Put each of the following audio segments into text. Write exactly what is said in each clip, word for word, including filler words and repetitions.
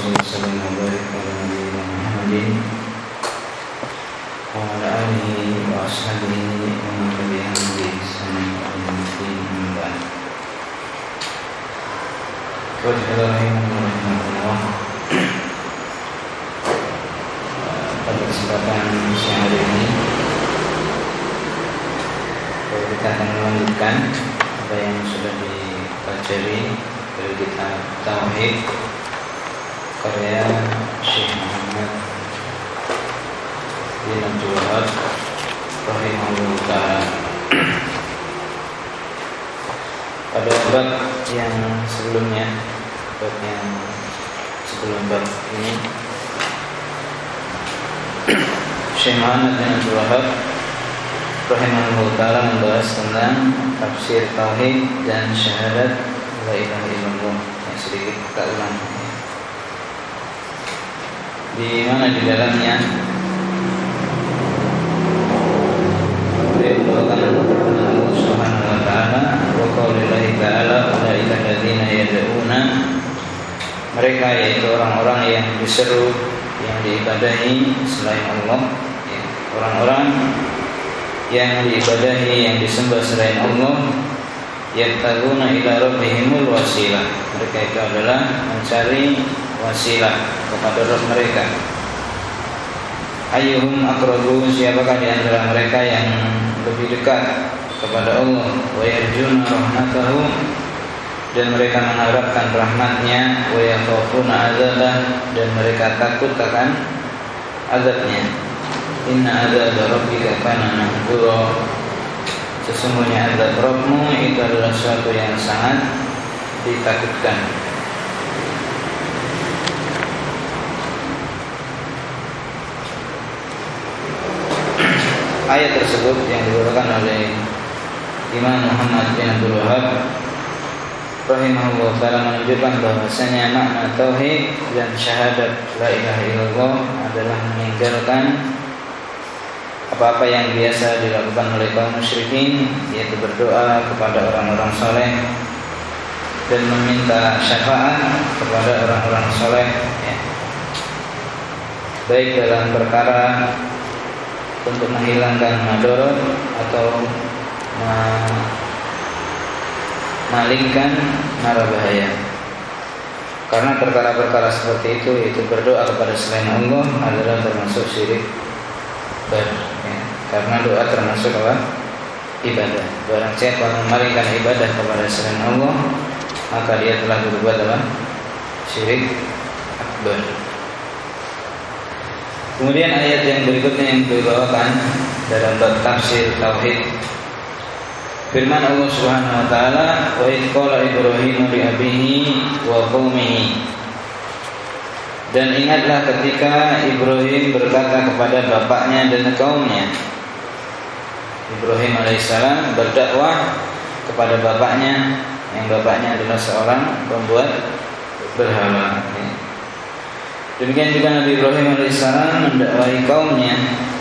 wasallam wa baraka ala nabiyyina Muhammadin wa ala alihi wa ashabihi wa man tabi'ahum bi ihsan ila yaumil din. Bismillahirrahmanirrahim. Pada kesempatan siang hari ini kita akan melanjutkan apa yang sudah dipelajari dari kitab Tauhid karya Syekh Muhammad bin Abdul Wahab rahimahullah ta'ala. Pada bab yang sebelumnya, bab yang sebelum bab ini, Syekh Muhammad bin Abdul Wahab rahimahullah ta'ala membahas tentang tafsir tauhid dan syahadat la ilaha illallah. Yang sedikit kita ulang, di mana di dalamnya beliau membawakan Allah Subhanahu wa ta'ala wa qaulillahi ta'ala ulaika alladzina yad'una, mereka yaitu orang-orang yang diseru, yang diibadahi selain Allah, ya, orang-orang yang diibadahi, yang disembah selain Allah, yabtaguna ila rabbihimul wasilah, mereka itu adalah mencari wasilah kepada Rabb mereka. Ayyuhum aqrabu, siapakah di antara mereka yang lebih dekat kepada Allah, wa yarjuna rahmatahu, dan mereka mengharapkan rahmatnya, wa yakhafuna adzabah, dan mereka takut akan azabnya. Inna adzab rabbika kana mahdura, sesungguhnya azab Rabbmu itu adalah sesuatu yang sangat ditakutkan. Ayat tersebut yang dibawakan oleh Imam Muhammad bin Abdul Wahab rahimahullah ta'ala menunjukkan bahwasanya makna tauhid dan syahadat la ilaha illallah adalah meninggalkan apa-apa yang biasa dilakukan oleh kaum musyrikin, yaitu berdoa kepada orang-orang soleh dan meminta syafaat kepada orang-orang soleh, ya, baik dalam perkara untuk menghilangkan madarat atau memalingkan mara bahaya. Karena perkara-perkara seperti itu, yaitu berdoa kepada selain Allah, adalah termasuk syirik. Ya, karena doa termasuk apa? Ibadah. Barang siapa memalingkan ibadah kepada selain Allah, maka dia telah berbuat dalam syirik akbar. Kemudian ayat yang berikutnya yang dibawakan dalam bab tafsir tauhid, firman Allah Subhanahu wa taala, wa idh qala Ibrahim li abihi wa qaumihi, dan ingatlah ketika Ibrahim berkata kepada bapaknya dan kaumnya. Ibrahim alaihissalam berdakwah kepada bapaknya, yang bapaknya adalah seorang pembuat berhala. Demikian juga Nabi Ibrahim alaihissalam mendakwahi kaumnya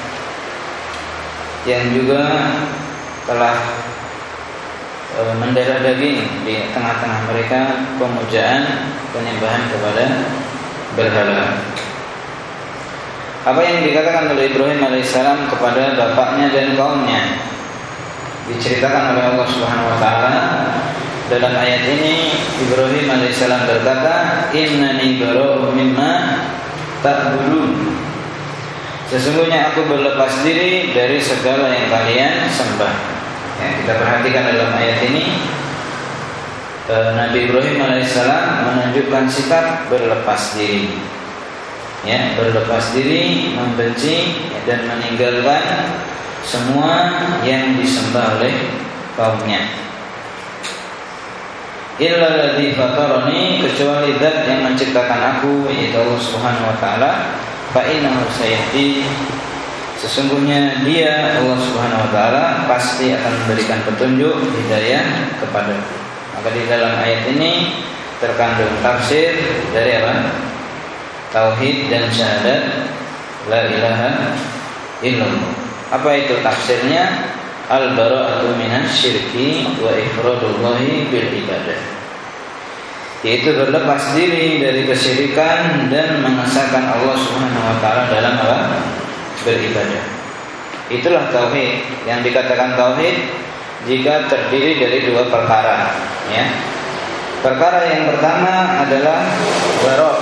yang juga telah e, mendarah daging di tengah-tengah mereka pemujaan, penyembahan kepada berhala. Apa yang dikatakan oleh Ibrahim alaihissalam kepada bapaknya dan kaumnya diceritakan oleh Allah Subhanahu wa ta'ala dalam ayat ini. Ibrahim alaihissalam berkata, innani bara'u mimma ta'budun, sesungguhnya aku berlepas diri dari segala yang kalian sembah. Ya, kita perhatikan dalam ayat ini, Nabi Ibrahim alaihissalam menunjukkan sikap berlepas diri, ya, berlepas diri, membenci, ya, dan meninggalkan semua yang disembah oleh kaumnya. Illa alladzi fatarani, kecuali zat yang menciptakan aku, yaitu Allah Subhanahu wa taala, fa innahu sayahdi, sesungguhnya dia Allah Subhanahu wa taala pasti akan memberikan petunjuk hidayah kepadaku. Maka di dalam ayat ini terkandung tafsir dari apa? Tauhid dan syahadat la ilaha illallah. Apa itu tafsirnya? Al-bara'atu minasy syirki wa ifradullahi bil ibadah. yaitu berlepas diri dari kesyirikan dan mengesahkan Allah Subhanahu wa taala dalam apa? Beribadah. Itulah tauhid. Yang dikatakan tauhid jika terdiri dari dua perkara, ya. Perkara yang pertama adalah baro'.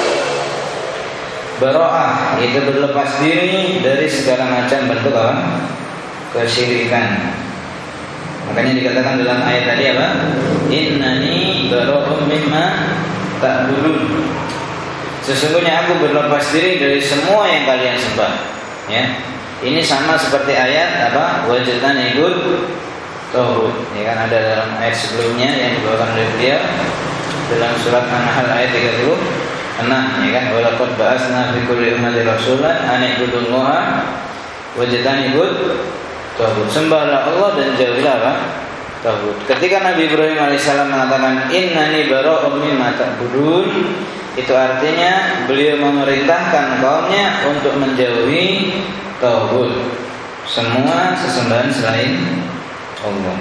Baro'ah, yaitu berlepas diri dari segala macam bentuk apa? Kesyirikan. Makanya dikatakan dalam ayat tadi apa? Innani baro'um mimma ta'budun. Sesungguhnya aku berlepas diri dari semua yang kalian sembah. Ya. Ini sama seperti ayat apa? Wajadani gud tauhid. Ya kan ada dalam ayat sebelumnya yang dibawakan oleh beliau dalam surat An-Nahl ayat tiga puluh enam, ya kan? Walaqad ba'atsna fi kulli ummatin rasulan an i'budullaha wajadani gud tauhid. Sembahlah Allah dan jauhilah apa? Tauhid. Ketika Nabi Ibrahim alaihissalam mengatakan innani bara'um mimma ta'budun, itu artinya beliau memerintahkan kaumnya untuk menjauhi tauhid, semua sesembahan selain Allah.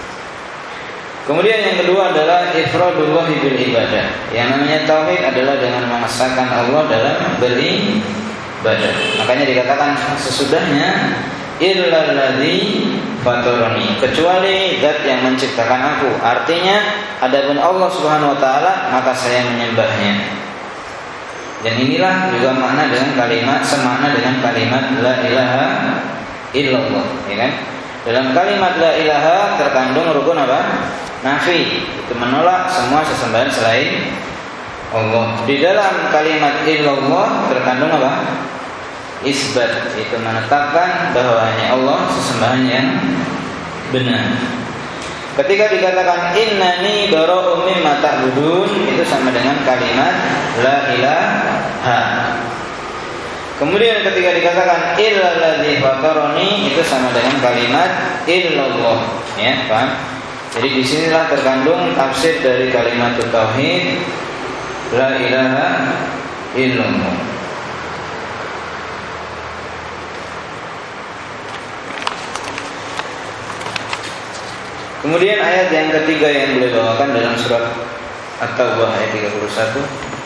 Kemudian yang kedua adalah ifradullah bil ibadah. Yang namanya tauhid adalah dengan mengesahkan Allah dalam beribadah. Makanya dikatakan sesudahnya illalladzi fatarani, kecuali zat yang menciptakan aku. Artinya adapun Allah Subhanahu wa taala maka saya menyembahnya. Dan inilah juga makna dengan kalimat semakna dengan kalimat la ilaha illallah, ya kan? Dalam kalimat la ilaha terkandung rukun apa? Nafi, itu menolak semua sesembahan selain Allah. Di dalam kalimat illallah terkandung apa? Isbat, itu menetapkan bahwa hanya Allah sesembahan yang benar. Ketika dikatakan innani bara'um mimma ta'budun, itu sama dengan kalimat la ilaha. Kemudian ketika dikatakan illalladzi fatarani, itu sama dengan kalimat illallah, ya, paham? Jadi di sinilah terkandung tafsir dari kalimat tauhid la ilaha illallah. Kemudian ayat yang ketiga yang boleh bawakan dalam surat At-Taubah ayat tiga puluh satu,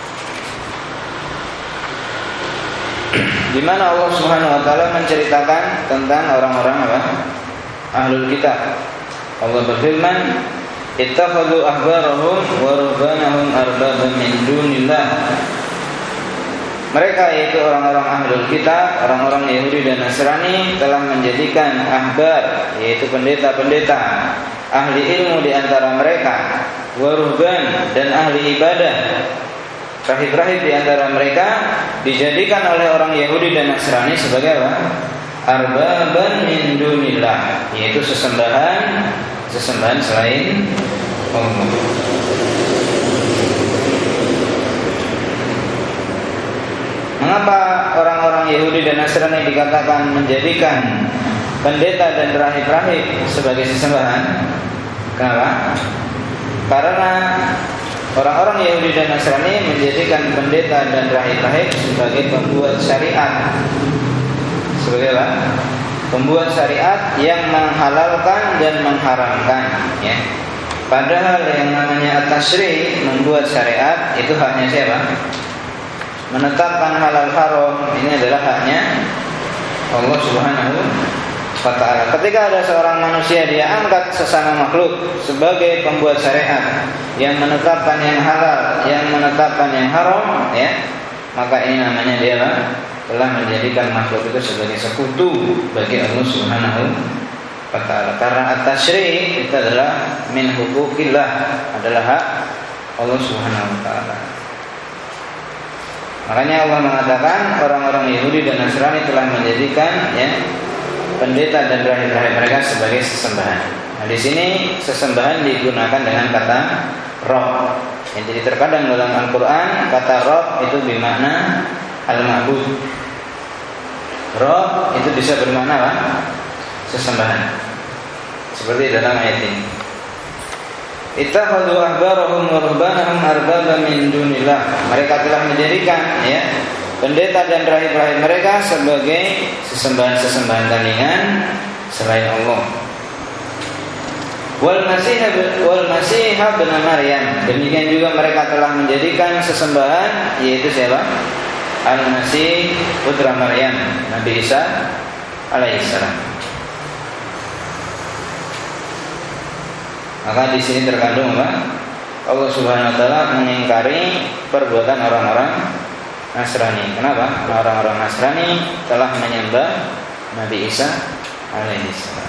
di mana Allah Subhanahu wa taala menceritakan tentang orang-orang apa? Ahlul kitab. Allah berfirman, ittakhadhu ahbarahum wa rubbanahum arbaban min dunillah. Mereka yaitu orang-orang ahlul kitab, orang-orang Yahudi dan Nasrani telah menjadikan ahbar, yaitu pendeta-pendeta, ahli ilmu di antara mereka, waruhban, dan ahli ibadah, rahib-rahib di antara mereka, dijadikan oleh orang Yahudi dan Nasrani sebagai apa? Arbaban min dunillah, yaitu sesembahan sesembahan selain Allah. Mengapa orang-orang Yahudi dan Nasrani dikatakan menjadikan pendeta dan rahib-rahib sebagai sesembahan? Kenapa? Karena orang-orang Yahudi dan Nasrani menjadikan pendeta dan rahib-rahib sebagai pembuat syariat. Sebagai apa? Pembuat syariat yang menghalalkan dan mengharamkan, ya. Padahal yang namanya at-tasyri', membuat syariat, itu haknya siapa? Menetapkan halal haram, ini adalah haknya Allah Subhanahu wa ta'ala. Ketika ada seorang manusia dia angkat sesama makhluk sebagai pembuat syariat yang menetapkan yang halal, yang menetapkan yang haram, ya, maka ini namanya dia telah menjadikan makhluk itu sebagai sekutu bagi Allah Subhanahu wa ta'ala. Karena at-tasyri' itu adalah min hukukillah, adalah hak Allah Subhanahu wa ta'ala. Makanya Allah mengatakan orang-orang Yahudi dan Nasrani telah menjadikan, ya, pendeta dan rahib-rahib mereka sebagai sesembahan. Nah, di sini sesembahan digunakan dengan kata Rabb. Yang jadi terkadang dalam Al-Qur'an kata Rabb itu bermakna al-ma'bud. Rabb itu bisa bermakna apa? Sesembahan. Seperti dalam ayat ini. Ittakhadhu ahbarahum wa rubbanahum arbaban min dunillah. Mereka telah menjadikan, ya, pendeta dan rahib-rahib mereka sebagai sesembahan-sesembahan tandingan selain Allah. Wal Masih wal Masih bin Maryam. Demikian juga mereka telah menjadikan sesembahan, yaitu siapa? Al-Masih putra Maryam, Nabi Isa alaihissalam. Maka di sini terkandung apa? Allah Subhanahu wa taala mengingkari perbuatan orang-orang Nasrani. Kenapa? Karena orang-orang Nasrani telah menyembah Nabi Isa alaihissalam.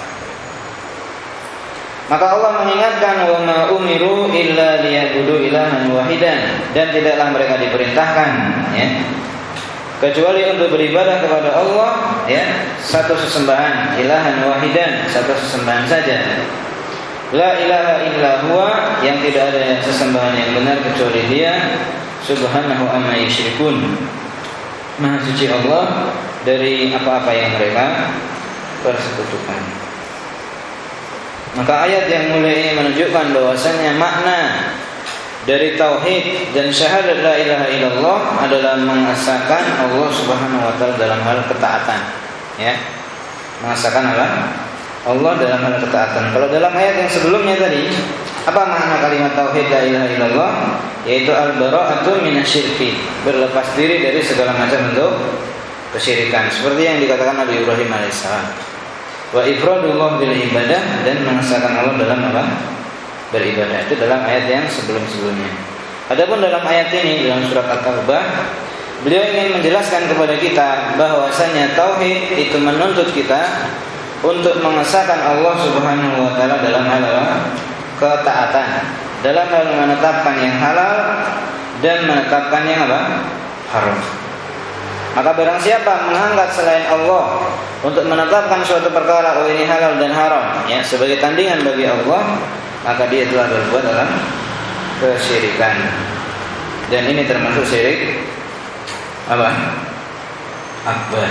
Maka Allah mengingatkan, wa ma umiru illa liya'budu ilahan wahidan, dan tidaklah mereka diperintahkan, ya, kecuali untuk beribadah kepada Allah, ya, satu sesembahan, ilahan wahidan, satu sesembahan saja. La ilaha illa huwa, yang tidak ada sesembahan yang benar kecuali Dia, subhanahu amma yusyrikun, Maha suci Allah dari apa-apa yang mereka persekutukan. Maka ayat yang mulia ini menunjukkan bahwasanya makna dari tauhid dan syahadat la ilaha illallah adalah mengesahkan Allah Subhanahu wa taala dalam hal ketaatan, ya. Mengesahkan Allah Allah dalam hal ketaatan. Kalau dalam ayat yang sebelumnya tadi, apa makna kalimat tauhid la ilaha illallah? Yaitu al-bara'atu minasyirki, berlepas diri dari segala macam bentuk kesyirikan, seperti yang dikatakan Nabi Ibrahim alaihissalam. Wa ifradullah bil ibadah, dan mengesahkan Allah dalam apa? Beribadah. Itu dalam ayat yang sebelum-sebelumnya. Adapun dalam ayat ini, dalam surat At-Taubah, beliau ingin menjelaskan kepada kita bahwasanya tauhid itu menuntut kita untuk mengesahkan Allah Subhanahu wa taala dalam hal apa? Ketaatan, dalam hal menetapkan yang halal dan menetapkan yang apa? Haram. Maka barang siapa mengangkat selain Allah untuk menetapkan suatu perkara, oh ini halal dan haram, ya, sebagai tandingan bagi Allah, maka dia telah berbuat dalam kesyirikan. Dan ini termasuk syirik apa? Akbar.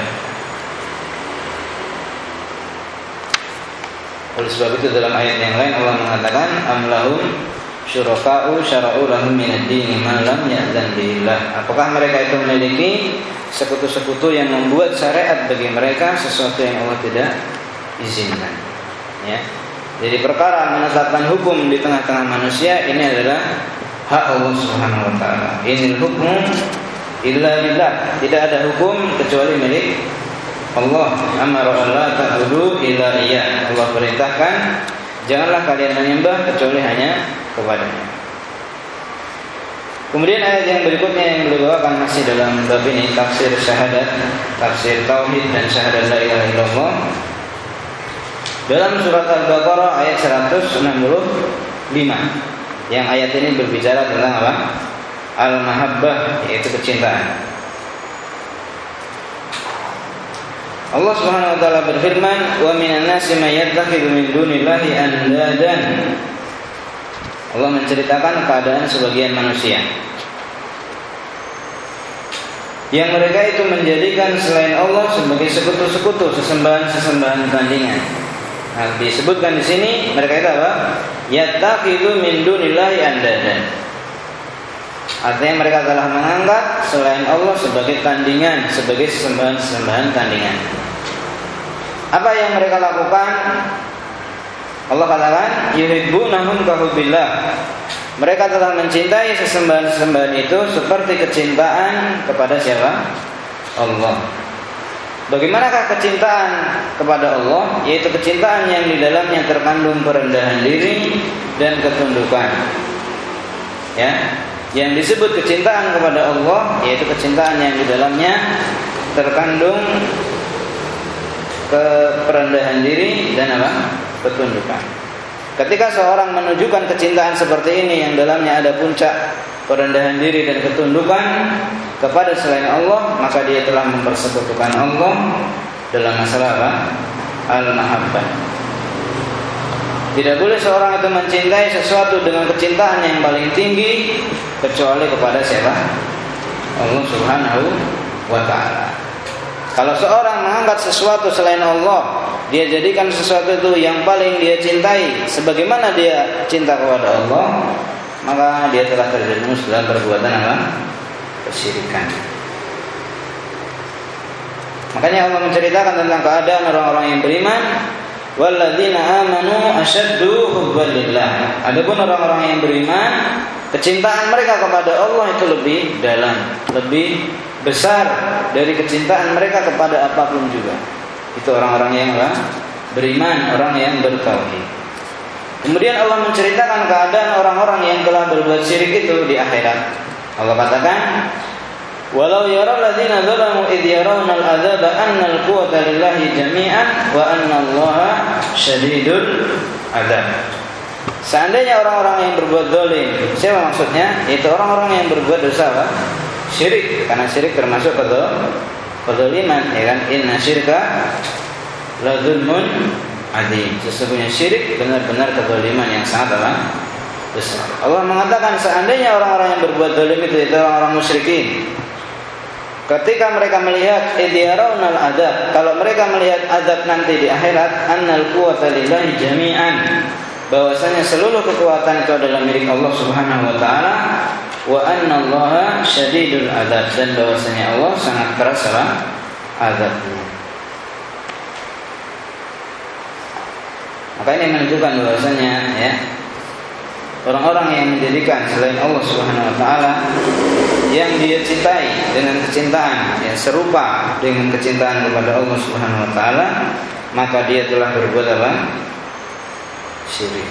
Oleh sebab itu dalam ayat yang lain Allah mengatakan, am lahum syuraka'u syara'u lahum minad dini ma lam ya'zan billah. Apakah mereka itu memiliki sekutu-sekutu yang membuat syariat bagi mereka sesuatu yang Allah tidak izinkan, ya. Jadi perkara menetapkan hukum di tengah-tengah manusia ini adalah hak Allah Subhanahu wa taala. Inil hukmu illa lillah. Tidak ada hukum kecuali milik Allah. Amara alla ta'budu illa iyyah. Allah perintahkan, janganlah kalian menyembah kecuali hanya kepadanya. Kemudian ayat yang berikutnya yang beliau bawakan masih dalam bab ini, tafsir syahadat, tafsir tauhid dan syahadat la ilaha illallah. Dalam surat Al-Baqarah ayat seratus enam puluh lima, yang ayat ini berbicara tentang apa? Al-mahabbah, yaitu kecintaan. Allah Subhanahu wa taala berfirman, "Wa minan nasi may yattakhidhu min dunillahi andadan." Allah menceritakan keadaan sebagian manusia yang mereka itu menjadikan selain Allah sebagai sekutu-sekutu, sesembahan-sesembahan tandingan. Nah, disebutkan di sini mereka itu apa? Yattakhidhu min dunillahi andadan. Artinya mereka telah menganggap selain Allah sebagai tandingan, sebagai sesembahan-sesembahan tandingan. Apa yang mereka lakukan? Allah katakan, yuhibbunahum kahubbillah. Mereka telah mencintai sesembahan-sesembahan itu seperti kecintaan kepada siapa? Allah. Bagaimanakah kecintaan kepada Allah? Yaitu kecintaan yang di dalamnya terkandung perendahan diri dan ketundukan. Ya, yang disebut kecintaan kepada Allah yaitu kecintaan yang di dalamnya terkandung keperendahan diri dan apa? Ketundukan. Ketika seorang menunjukkan kecintaan seperti ini yang dalamnya ada puncak perendahan diri dan ketundukan kepada selain Allah, maka dia telah mempersekutukan Allah dalam masalah apa? Al-mahabbah. Tidak boleh seorang itu mencintai sesuatu dengan kecintaan yang paling tinggi kecuali kepada siapa? Allah Subhanahu wa ta'ala. Kalau seorang mengangkat sesuatu selain Allah, dia jadikan sesuatu itu yang paling dia cintai sebagaimana dia cinta kepada Allah, maka dia telah terjerumus dalam perbuatan apa? Kesyirikan. Makanya Allah menceritakan tentang keadaan orang-orang yang beriman walladzina amanu asyaddu hubban lillah. Adapun orang-orang yang beriman, kecintaan mereka kepada Allah itu lebih dalam, lebih besar dari kecintaan mereka kepada apapun juga. Itu orang-orang yang beriman, orang yang bertauhid. Kemudian Allah menceritakan keadaan orang-orang yang telah berbuat syirik itu di akhirat. Allah katakan, walau yara alladzina zalamu idh yarawna al-'adzaba anna al-quwwata lillahi jami'an wa anna Allaha syadidul 'adzab. Seandainya orang-orang yang berbuat zalim, siapa maksudnya? Itu orang-orang yang berbuat dosa apa? Syirik, karena syirik termasuk kedzaliman, ya kan? Inna syirka la dzulmun 'adzim. Sesungguhnya syirik benar-benar kedzaliman yang sangat apa? Besar. Allah mengatakan seandainya orang-orang yang berbuat zalim itu itu orang-orang musyrikin, ketika mereka melihat idyarawna al-'adzab, kalau mereka melihat azab nanti di akhirat, annal quwwata lillahi jami'an, bahwasanya seluruh kekuatan itu adalah milik Allah Subhanahu wa taala, wa anna Allaha syadidul 'adzab, dan bahwasanya Allah sangat keras azabnya. Maka ini menunjukkan bahwasanya ya, orang-orang yang menjadikan selain Allah Subhanahu wa taala yang dia cintai dengan kecintaan yang serupa dengan kecintaan kepada Allah Subhanahu wa taala, maka dia telah berbuat apa? Syirik.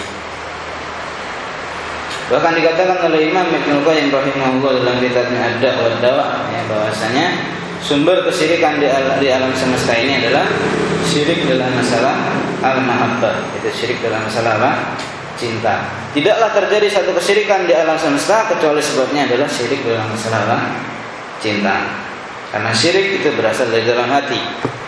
Bahkan dikatakan oleh Imam Ibnu Qayyim rahimahullah dalam kitabnya Ad-Da' wa Dawa, ya, bahwasanya sumber kesyirikan di, al- di alam semesta ini adalah syirik dalam masalah al-mahabbah. Itu syirik dalam masalah apa? Cinta. Tidaklah terjadi satu kesyirikan di alam semesta kecuali sebabnya adalah syirik dalam masalah apa? Cinta. Karena syirik itu berasal dari dalam hati.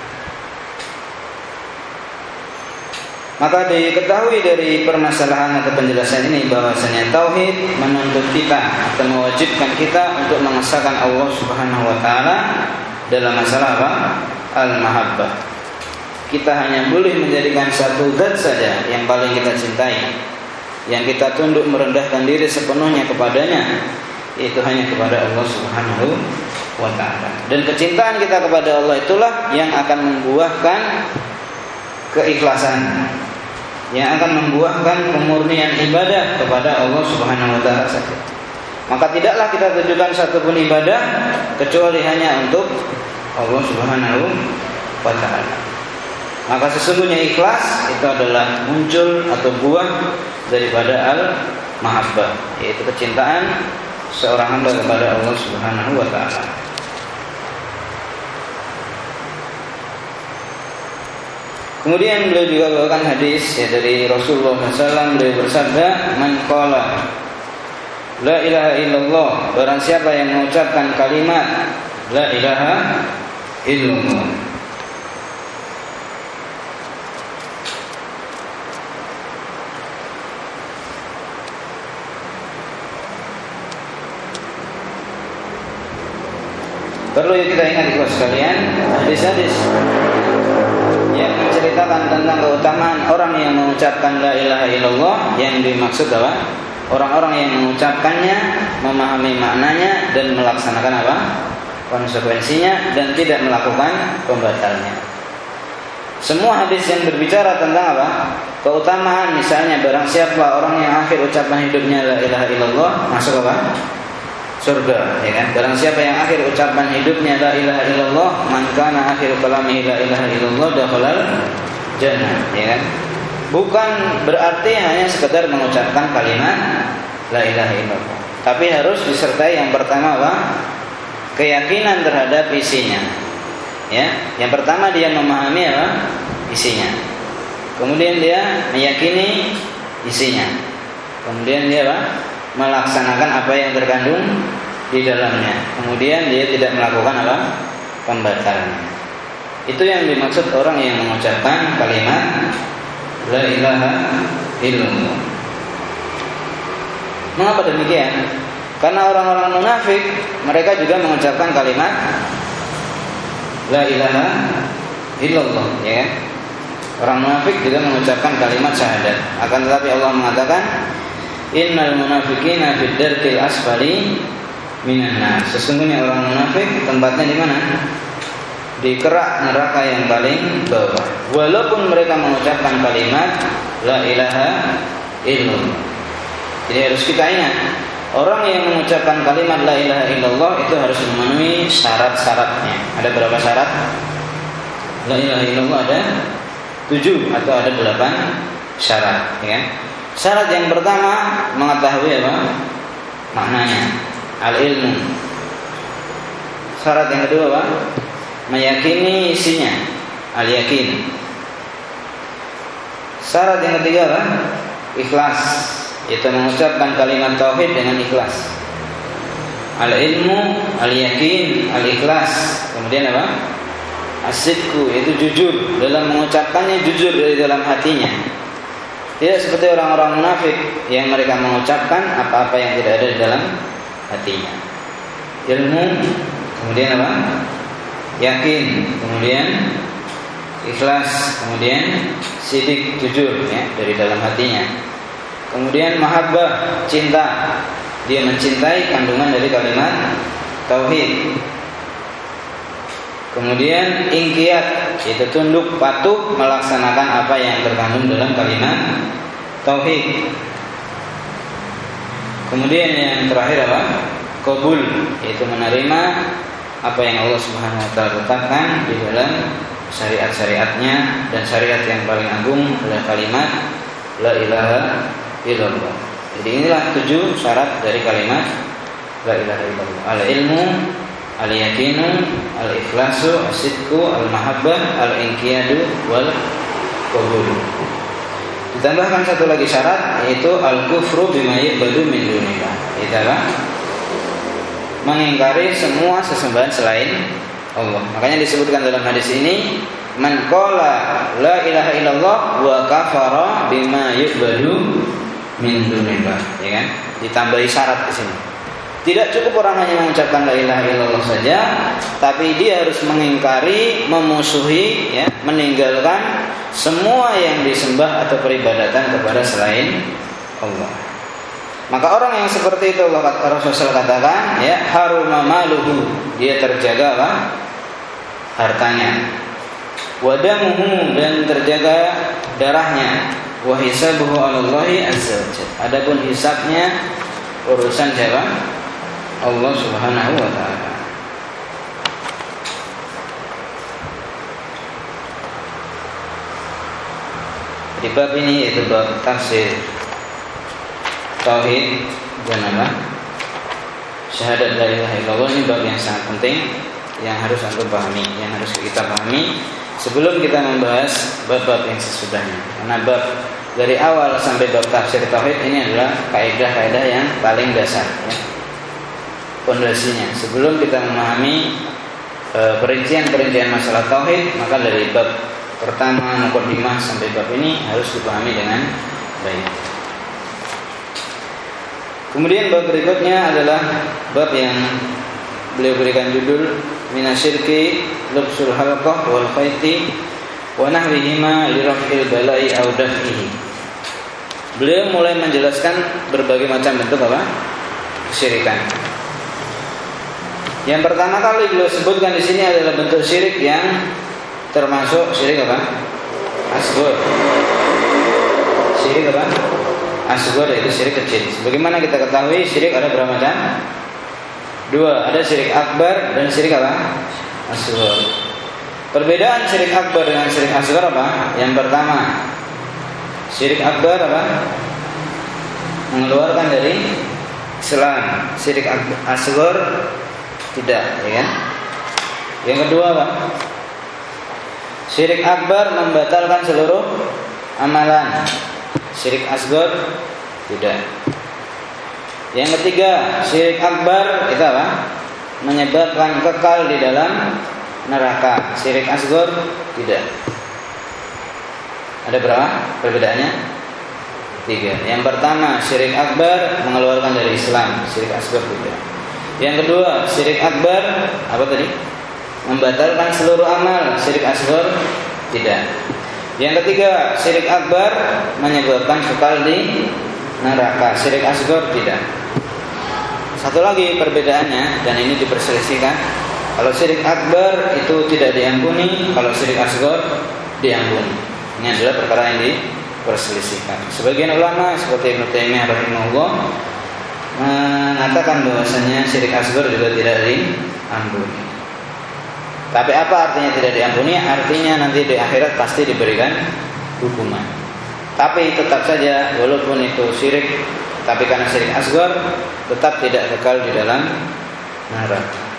Maka diketahui dari permasalahan atau penjelasan ini bahwasanya tauhid menuntut kita atau mewajibkan kita untuk mengesahkan Allah Subhanahu wa taala dalam masalah apa? Al-mahabbah. Kita hanya boleh menjadikan satu zat saja yang paling kita cintai, yang kita tunduk merendahkan diri sepenuhnya kepadanya, itu hanya kepada Allah Subhanahu wa taala. Dan kecintaan kita kepada Allah itulah yang akan membuahkan keikhlasan, yang akan membuahkan kemurnian ibadah kepada Allah Subhanahu wa taala saja. Maka tidaklah kita tujukan satu pun ibadah kecuali hanya untuk Allah Subhanahu wa taala. Maka sesungguhnya ikhlas itu adalah muncul atau buah daripada al-mahabbah, yaitu kecintaan seorang hamba kepada Allah Subhanahu wa taala. Kemudian beliau juga bawakan hadis ya, dari Rasulullah shallallahu alaihi wasallam. Beliau bersabda, "Man qala la ilaha illallah," barang siapa yang mengucapkan kalimat la ilaha illallah, perlu kita ingat itu sekalian, hadis-hadis yang menceritakan tentang keutamaan orang yang mengucapkan la ilaha illallah, yang dimaksud apa? Orang-orang yang mengucapkannya, memahami maknanya dan melaksanakan apa? Konsekuensinya, dan tidak melakukan pembatalnya. Semua hadis yang berbicara tentang apa? Keutamaan, misalnya barang siapa orang yang akhir ucapan hidupnya la ilaha illallah, masuk apa? Surga, ya kan? Barang siapa yang akhir ucapan hidupnya la ilaha illallah, man kana akhir kalamihi la ilaha illallah dakhalal jannah, ya kan? Bukan berarti hanya sekedar mengucapkan kalimat la ilaha illallah, tapi harus disertai yang pertama apa? Keyakinan terhadap isinya. Ya, yang pertama dia memahami apa? Isinya. Kemudian dia meyakini isinya. Kemudian dia apa? Melaksanakan apa yang terkandung di dalamnya. Kemudian dia tidak melakukan apa? Pembatalan. Itu yang dimaksud orang yang mengucapkan kalimat la ilaha illallah. Mengapa demikian? Karena orang-orang munafik mereka juga mengucapkan kalimat la ilaha illallah, ya kan? Orang munafik juga mengucapkan kalimat syahadat. Akan tetapi Allah mengatakan innal munafiqina fid darkil asfali minan nar. Sesungguhnya orang munafik tempatnya di mana? di kerak neraka yang paling bawah, walaupun mereka mengucapkan kalimat la ilaha illallah. Jadi harus kita ingat, orang yang mengucapkan kalimat la ilaha illallah itu harus memenuhi syarat-syaratnya. Ada berapa syarat? La ilaha illallah ada tujuh atau ada delapan syarat, ya. Syarat yang pertama mengetahui apa? Maknanya, al-ilmu. Syarat yang kedua apa? Meyakini isinya, al-yakin. Syarat yang ketiga apa? Ikhlas, yaitu mengucapkan kalimat tauhid dengan ikhlas. Al-ilmu, al-yakin, al-ikhlas. Kemudian apa? As-sidqu, yaitu jujur dalam mengucapkannya, jujur dari dalam hatinya. Tidak seperti orang-orang munafik yang mereka mengucapkan apa-apa yang tidak ada di dalam hatinya. Ilmu, kemudian apa? Yakin, kemudian ikhlas, kemudian sidik, jujur, ya, dari dalam hatinya. Kemudian mahabbah, cinta, dia mencintai kandungan dari kalimat tauhid. Kemudian inqiyad, yaitu tunduk patuh melaksanakan apa yang terkandung dalam kalimat tauhid. Kemudian yang terakhir apa? Qabul, yaitu menerima apa yang Allah Subhanahu wa taala tetapkan di dalam syariat-syariatnya, dan syariat yang paling agung adalah kalimat la ilaha illallah. Jadi inilah tujuh syarat dari kalimat la ilaha illallah. Al-ilmu, al-yakinu, al-ikhlasu, as-sidqu, al-mahabbah, al-inqiyadu, wal qabul. Ditambahkan satu lagi syarat, yaitu al-kufru bima yu'badu min dunillah. Itu apa? Mengingkari semua sesembahan selain Allah. Makanya disebutkan dalam hadis ini, man qala la ilaha illallah wa kafara bima yu'badu min dunillah, ya kan? Ditambahi syarat di sini. Tidak cukup orang hanya mengucapkan la ilaha illallah saja, tapi dia harus mengingkari, memusuhi, ya, meninggalkan semua yang disembah atau peribadatan kepada selain Allah. Maka orang yang seperti itu, Allah Rasulullah katakan, ya, haruma maluhu, dia terjaga apa? Hartanya. Wadamuhu, dan terjaga darahnya. Wa hisabuhu 'alallahi azza wajalla. Adapun hisabnya urusan siapa? Allah Subhanahu wa taala. Di bab ini, yaitu bab tafsir tauhid dan apa? Syahadat la ilaha illallah, ini bab yang sangat penting yang harus antum pahami, yang harus kita pahami sebelum kita membahas bab-bab yang sesudahnya. Karena bab dari awal sampai bab tafsir tauhid ini adalah kaidah-kaidah yang paling dasar, ya, pondasinya. Sebelum kita memahami e, perincian-perincian masalah tauhid, maka dari bab pertama muqaddimah sampai bab ini harus dipahami dengan baik. Kemudian bab berikutnya adalah bab yang beliau berikan judul minasyirki lubsul halqah wal khayti wa nahwihima li raf'il bala'i aw daf'ihi. Beliau mulai menjelaskan berbagai macam bentuk apa? Kesyirikan. Yang pertama kali beliau sebutkan di sini adalah bentuk syirik yang termasuk syirik apa? Asghar. Syirik apa? Asghar, yaitu syirik kecil. Sebagaimana kita ketahui, syirik ada berapa macam? Dua, ada syirik akbar dan syirik apa? Asghar. Perbedaan syirik akbar dengan syirik asghar apa? Yang pertama, syirik akbar apa? Mengeluarkan dari Islam. Syirik asghar tidak, ya kan? Yang kedua apa? Syirik akbar membatalkan seluruh amalan. Syirik asghar tidak. Yang ketiga, syirik akbar itu apa? Menyebabkan kekal di dalam neraka. Syirik asghar tidak. Ada berapa perbedaannya? Tiga. Yang pertama, syirik akbar mengeluarkan dari Islam. Syirik asghar tidak. Yang kedua, syirik akbar apa tadi? Membatalkan seluruh amal. Syirik asghar tidak. Yang ketiga, syirik akbar menyebabkan kekal di neraka. Syirik asghar tidak. Satu lagi perbedaannya, dan ini diperselisihkan Kalau syirik akbar itu tidak diampuni, kalau syirik asghar diampuni. Ini adalah perkara yang diperselisihkan. Sebagian ulama seperti Ibnu Taimiyah rahimahullah mengatakan bahwasanya syirik asghar juga tidak diampuni. Tapi apa artinya tidak diampuni? Artinya nanti di akhirat pasti diberikan hukuman. Tapi tetap saja walaupun itu syirik, tapi karena syirik asghar tetap tidak kekal di dalam neraka.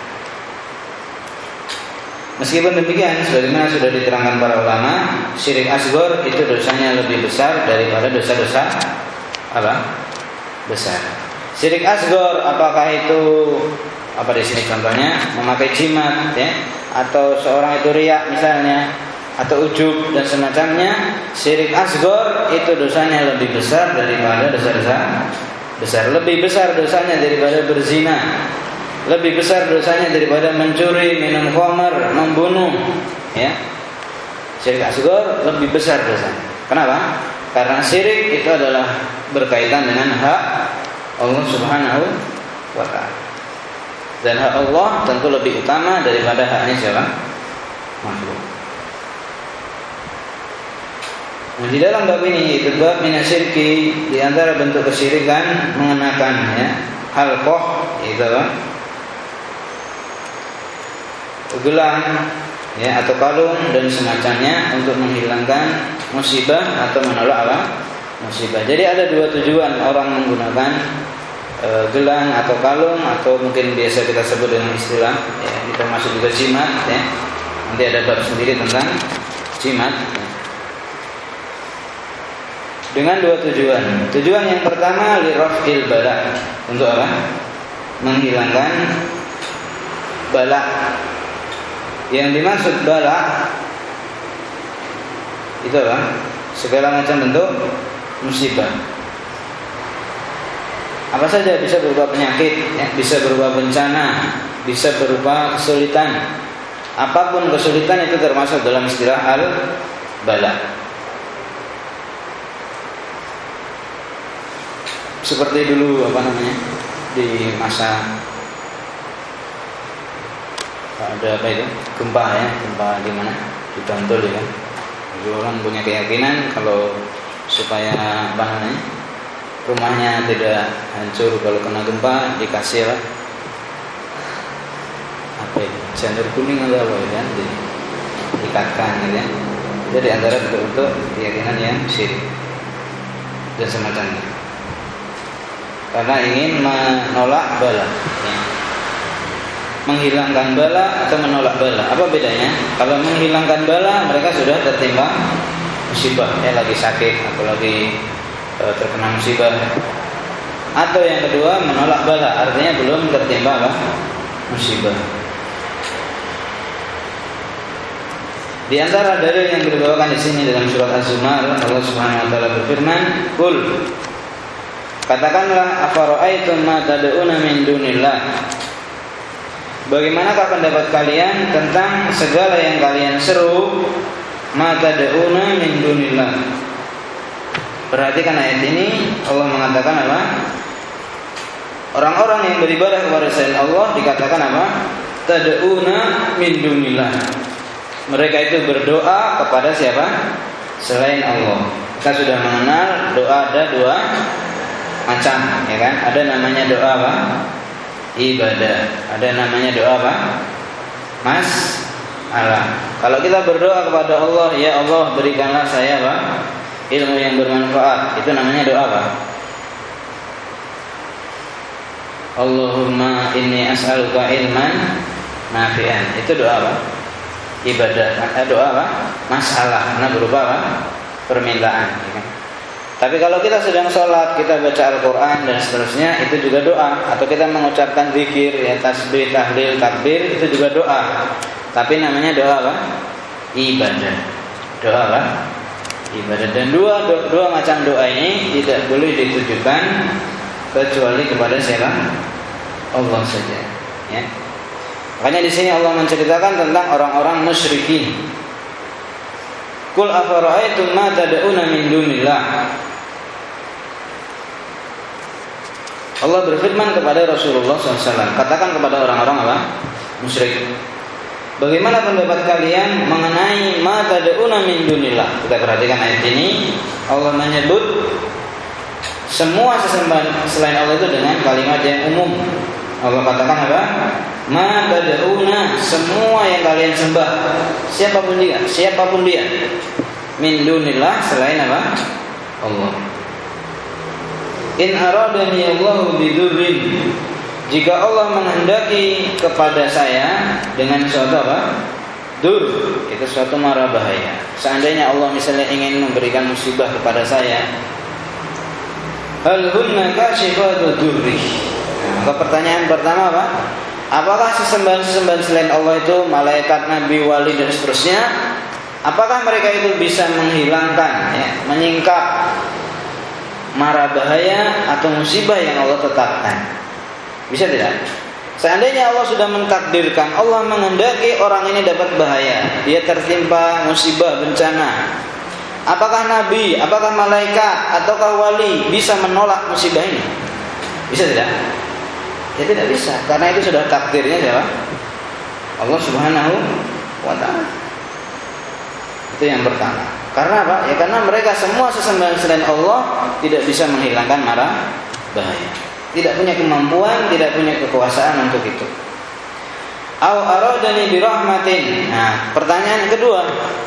Meskipun demikian, sebagaimana sudah diterangkan para ulama, syirik asghar itu dosanya lebih besar daripada dosa-dosa apa? Besar. Syirik asghar apakah itu apa di sini contohnya memakai jimat ya, atau seorang itu riya misalnya, atau ujub dan semacamnya. Syirik asghar itu dosanya lebih besar daripada dosa-dosa besar. Lebih besar dosanya daripada berzina, lebih besar dosanya daripada mencuri, minum khamar, membunuh ya. Syirik asghar lebih besar dosanya. Kenapa? Karena syirik itu adalah berkaitan dengan hak Allah Subhanahu wa ta'ala. Dan hak Allah tentu lebih utama daripada haknya siapa? Makhluk. Nah, di dalam bab ini itu bab minasyirki, di antara bentuk kesyirikan mengenakan ya halqah itu apa? Gelang ya atau kalung dan semacamnya untuk menghilangkan musibah atau menolak apa? Musibah. Jadi ada dua tujuan orang menggunakan e, gelang atau kalung, atau mungkin biasa kita sebut dengan istilah ya, kita masuk juga jimat ya. Nanti ada bab sendiri tentang jimat ya. Dengan dua tujuan. Tujuan yang pertama lirafil bala, untuk apa? Menghilangkan bala. Yang dimaksud bala itu apa? Segala macam bentuk musibah. Apa saja, bisa berupa penyakit ya, bisa berupa bencana, bisa berupa kesulitan. Apapun kesulitan itu termasuk dalam istilah al-bala. Seperti dulu apa namanya di masa ada apa itu gempa ya, gempa di mana di Bantul ya kan. Jadi orang punya keyakinan kalau supaya apa namanya rumahnya tidak hancur kalau kena gempa, dikasih lah apa itu janur kuning atau apa ya kan, diikatkan gitu ya. Jadi antara bentuk-bentuk keyakinan yang syirik dan semacamnya, karena ingin menolak bala ya. Menghilangkan bala atau menolak bala, apa bedanya? Kalau menghilangkan bala, mereka sudah tertimpa musibah ya, lagi sakit atau lagi e, terkena musibah. Atau yang kedua menolak bala, artinya belum tertimpa apa? Musibah. Di antara dalil yang dibawakan di sini dalam surat Az-Zumar, Allah Subhanahu wa taala berfirman, "Qul," katakanlah, "afara'aitum ma tad'una min dunillah." Bagaimanakah pendapat kalian tentang segala yang kalian seru, ma tad'una min dunillah. Perhatikan ayat ini, Allah mengatakan apa? Orang-orang yang beribadah kepada selain Allah dikatakan apa? Tad'una min dunillah. Mereka itu berdoa kepada siapa? Selain Allah. Kita sudah mengenal doa ada dua macam, ya kan? Ada namanya doa apa? Ibadah. Ada namanya doa apa? Mas Allah. Kalau kita berdoa kepada Allah, ya Allah berikanlah saya apa? Ilmu yang bermanfaat. Itu namanya doa apa? Allahumma inni as'aluka ilman nafi'an. Itu doa apa? Ibadah. Doa apa? Masalah. Karena berupa apa? Permintaan, ya kan? Tapi kalau kita sedang sholat, kita baca Al-Quran dan seterusnya, itu juga doa. Atau kita mengucapkan zikir, ya, tasbih, tahlil, takbir, itu juga doa. Tapi namanya doa apa? Ibadah. Doa apa? Ibadah. Dan dua, dua, dua macam doa ini tidak boleh ditujukan kecuali kepada siapa? Allah saja. Ya. Makanya di sini Allah menceritakan tentang orang-orang musyrikin. Qul afara'aitum ma tad'una min dunillah. Allah berfirman kepada Rasulullah shallallahu alaihi wasallam, katakan kepada orang-orang apa? musyrik. Bagaimana pendapat kalian mengenai ma tad'una min dunillah? Kita perhatikan ayat ini. Allah menyebut semua sesembahan selain Allah itu dengan kalimat yang umum. Allah katakan apa? Ma tad'una, semua yang kalian sembah, siapapun dia, siapapun dia, min dunillah, selain apa? Allah. In aradani Allahu bidurrin, jika Allah menghendaki kepada saya dengan suatu apa? Dur, itu suatu mara bahaya. Seandainya Allah misalnya ingin memberikan musibah kepada saya, hal hunna kashifatu durri. Nah, maka pertanyaan pertama apa? Apakah sesembahan-sesembahan selain Allah itu, malaikat, nabi, wali dan seterusnya, apakah mereka itu bisa menghilangkan, ya, menyingkap mara bahaya atau musibah yang Allah tetapkan? Bisa tidak? Seandainya Allah sudah mentakdirkan, Allah menghendaki orang ini dapat bahaya, dia tertimpa musibah, bencana, apakah nabi, apakah malaikat, ataukah wali bisa menolak musibah ini? Bisa tidak? Ya tidak bisa, karena itu sudah takdirnya siapa? Allah Subhanahu wa ta'ala. Itu yang pertama. Karena apa? Ya karena mereka semua sesembahan selain Allah tidak bisa menghilangkan mara bahaya, tidak punya kemampuan, tidak punya kekuasaan untuk itu. Au aradani bi rahmatin. Nah, pertanyaan kedua.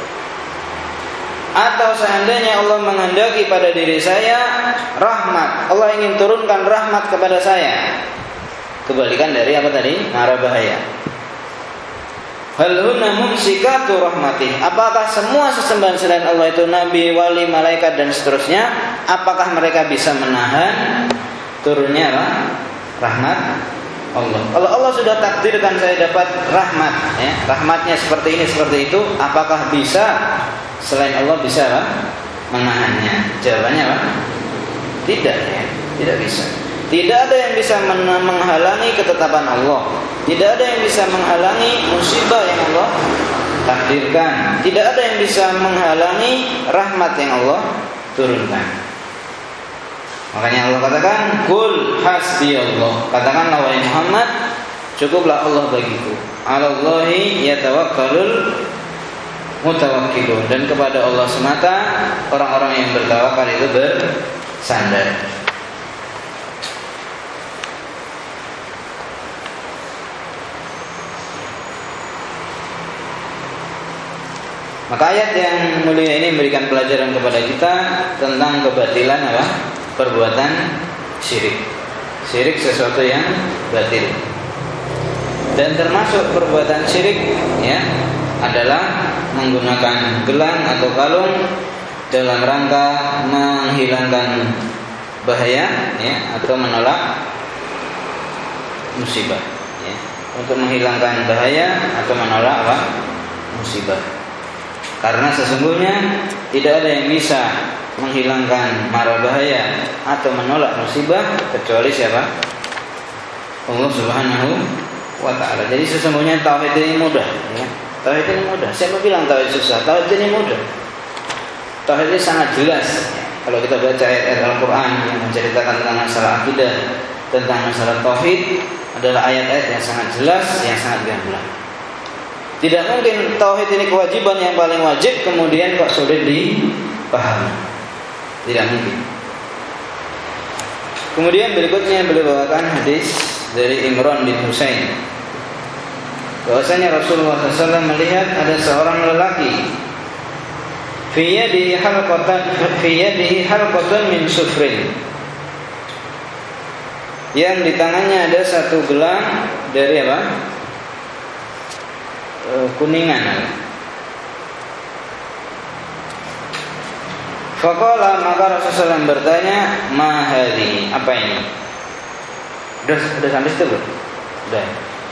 Atau seandainya Allah menghendaki pada diri saya rahmat, Allah ingin turunkan rahmat kepada saya. Kebalikan dari apa tadi? Mara bahaya. Hal hunna mumsikatu rahmatih. Apakah semua sesembahan selain Allah itu nabi, wali, malaikat dan seterusnya, apakah mereka bisa menahan turunnya apa? Rahmat Allah. Kalau Allah sudah takdirkan saya dapat rahmat, ya, rahmatnya seperti ini seperti itu, apakah bisa selain Allah bisa apa? Menahannya? Jawabannya apa? Tidak, ya, tidak bisa. Tidak ada yang bisa menghalangi ketetapan Allah. Tidak ada yang bisa menghalangi musibah yang Allah takdirkan. Tidak ada yang bisa menghalangi rahmat yang Allah turunkan. Makanya Allah katakan, Qul hasbi Allah. Katakanlah wahai Muhammad, cukuplah Allah bagiku. 'Alallahi yatawakkalul mutawakkilun. Dan kepada Allah semata orang-orang yang bertawakal itu bersandar. Maka ayat yang mulia ini memberikan pelajaran kepada kita tentang kebatilan apa? Perbuatan syirik. Syirik sesuatu yang batil. Dan termasuk perbuatan syirik, ya, adalah menggunakan gelang atau kalung dalam rangka menghilangkan bahaya, ya, atau menolak musibah, ya. Untuk menghilangkan bahaya atau menolak apa? Musibah. Karena sesungguhnya tidak ada yang bisa menghilangkan mara bahaya atau menolak musibah kecuali siapa? Allah Subhanahu wa ta'ala. Jadi sesungguhnya tauhid ini mudah, ya. Tauhid ini mudah. Siapa bilang tauhid susah? Tauhid ini mudah. Tauhid ini sangat jelas, ya. Kalau kita baca ayat-ayat Al-Quran yang menceritakan tentang masalah akidah, tentang masalah tauhid, adalah ayat-ayat yang sangat jelas, yang sangat gamblang. Tidak mungkin tauhid ini kewajiban yang paling wajib kemudian kok sulit dipahami. Tidak mungkin. Kemudian berikutnya beliau bawakan hadis dari Imran bin Husain, bahwasanya Rasulullah shallallahu alaihi wasallam melihat ada seorang lelaki, fi yadihi halqatan fi yadihi halqatan min sufrin, yang di tangannya ada satu gelang dari apa? Kuningan. Faqala, maka Rasulullah bertanya, ma hadhi, apa ini? Udah, udah sampai situ belum? Udah.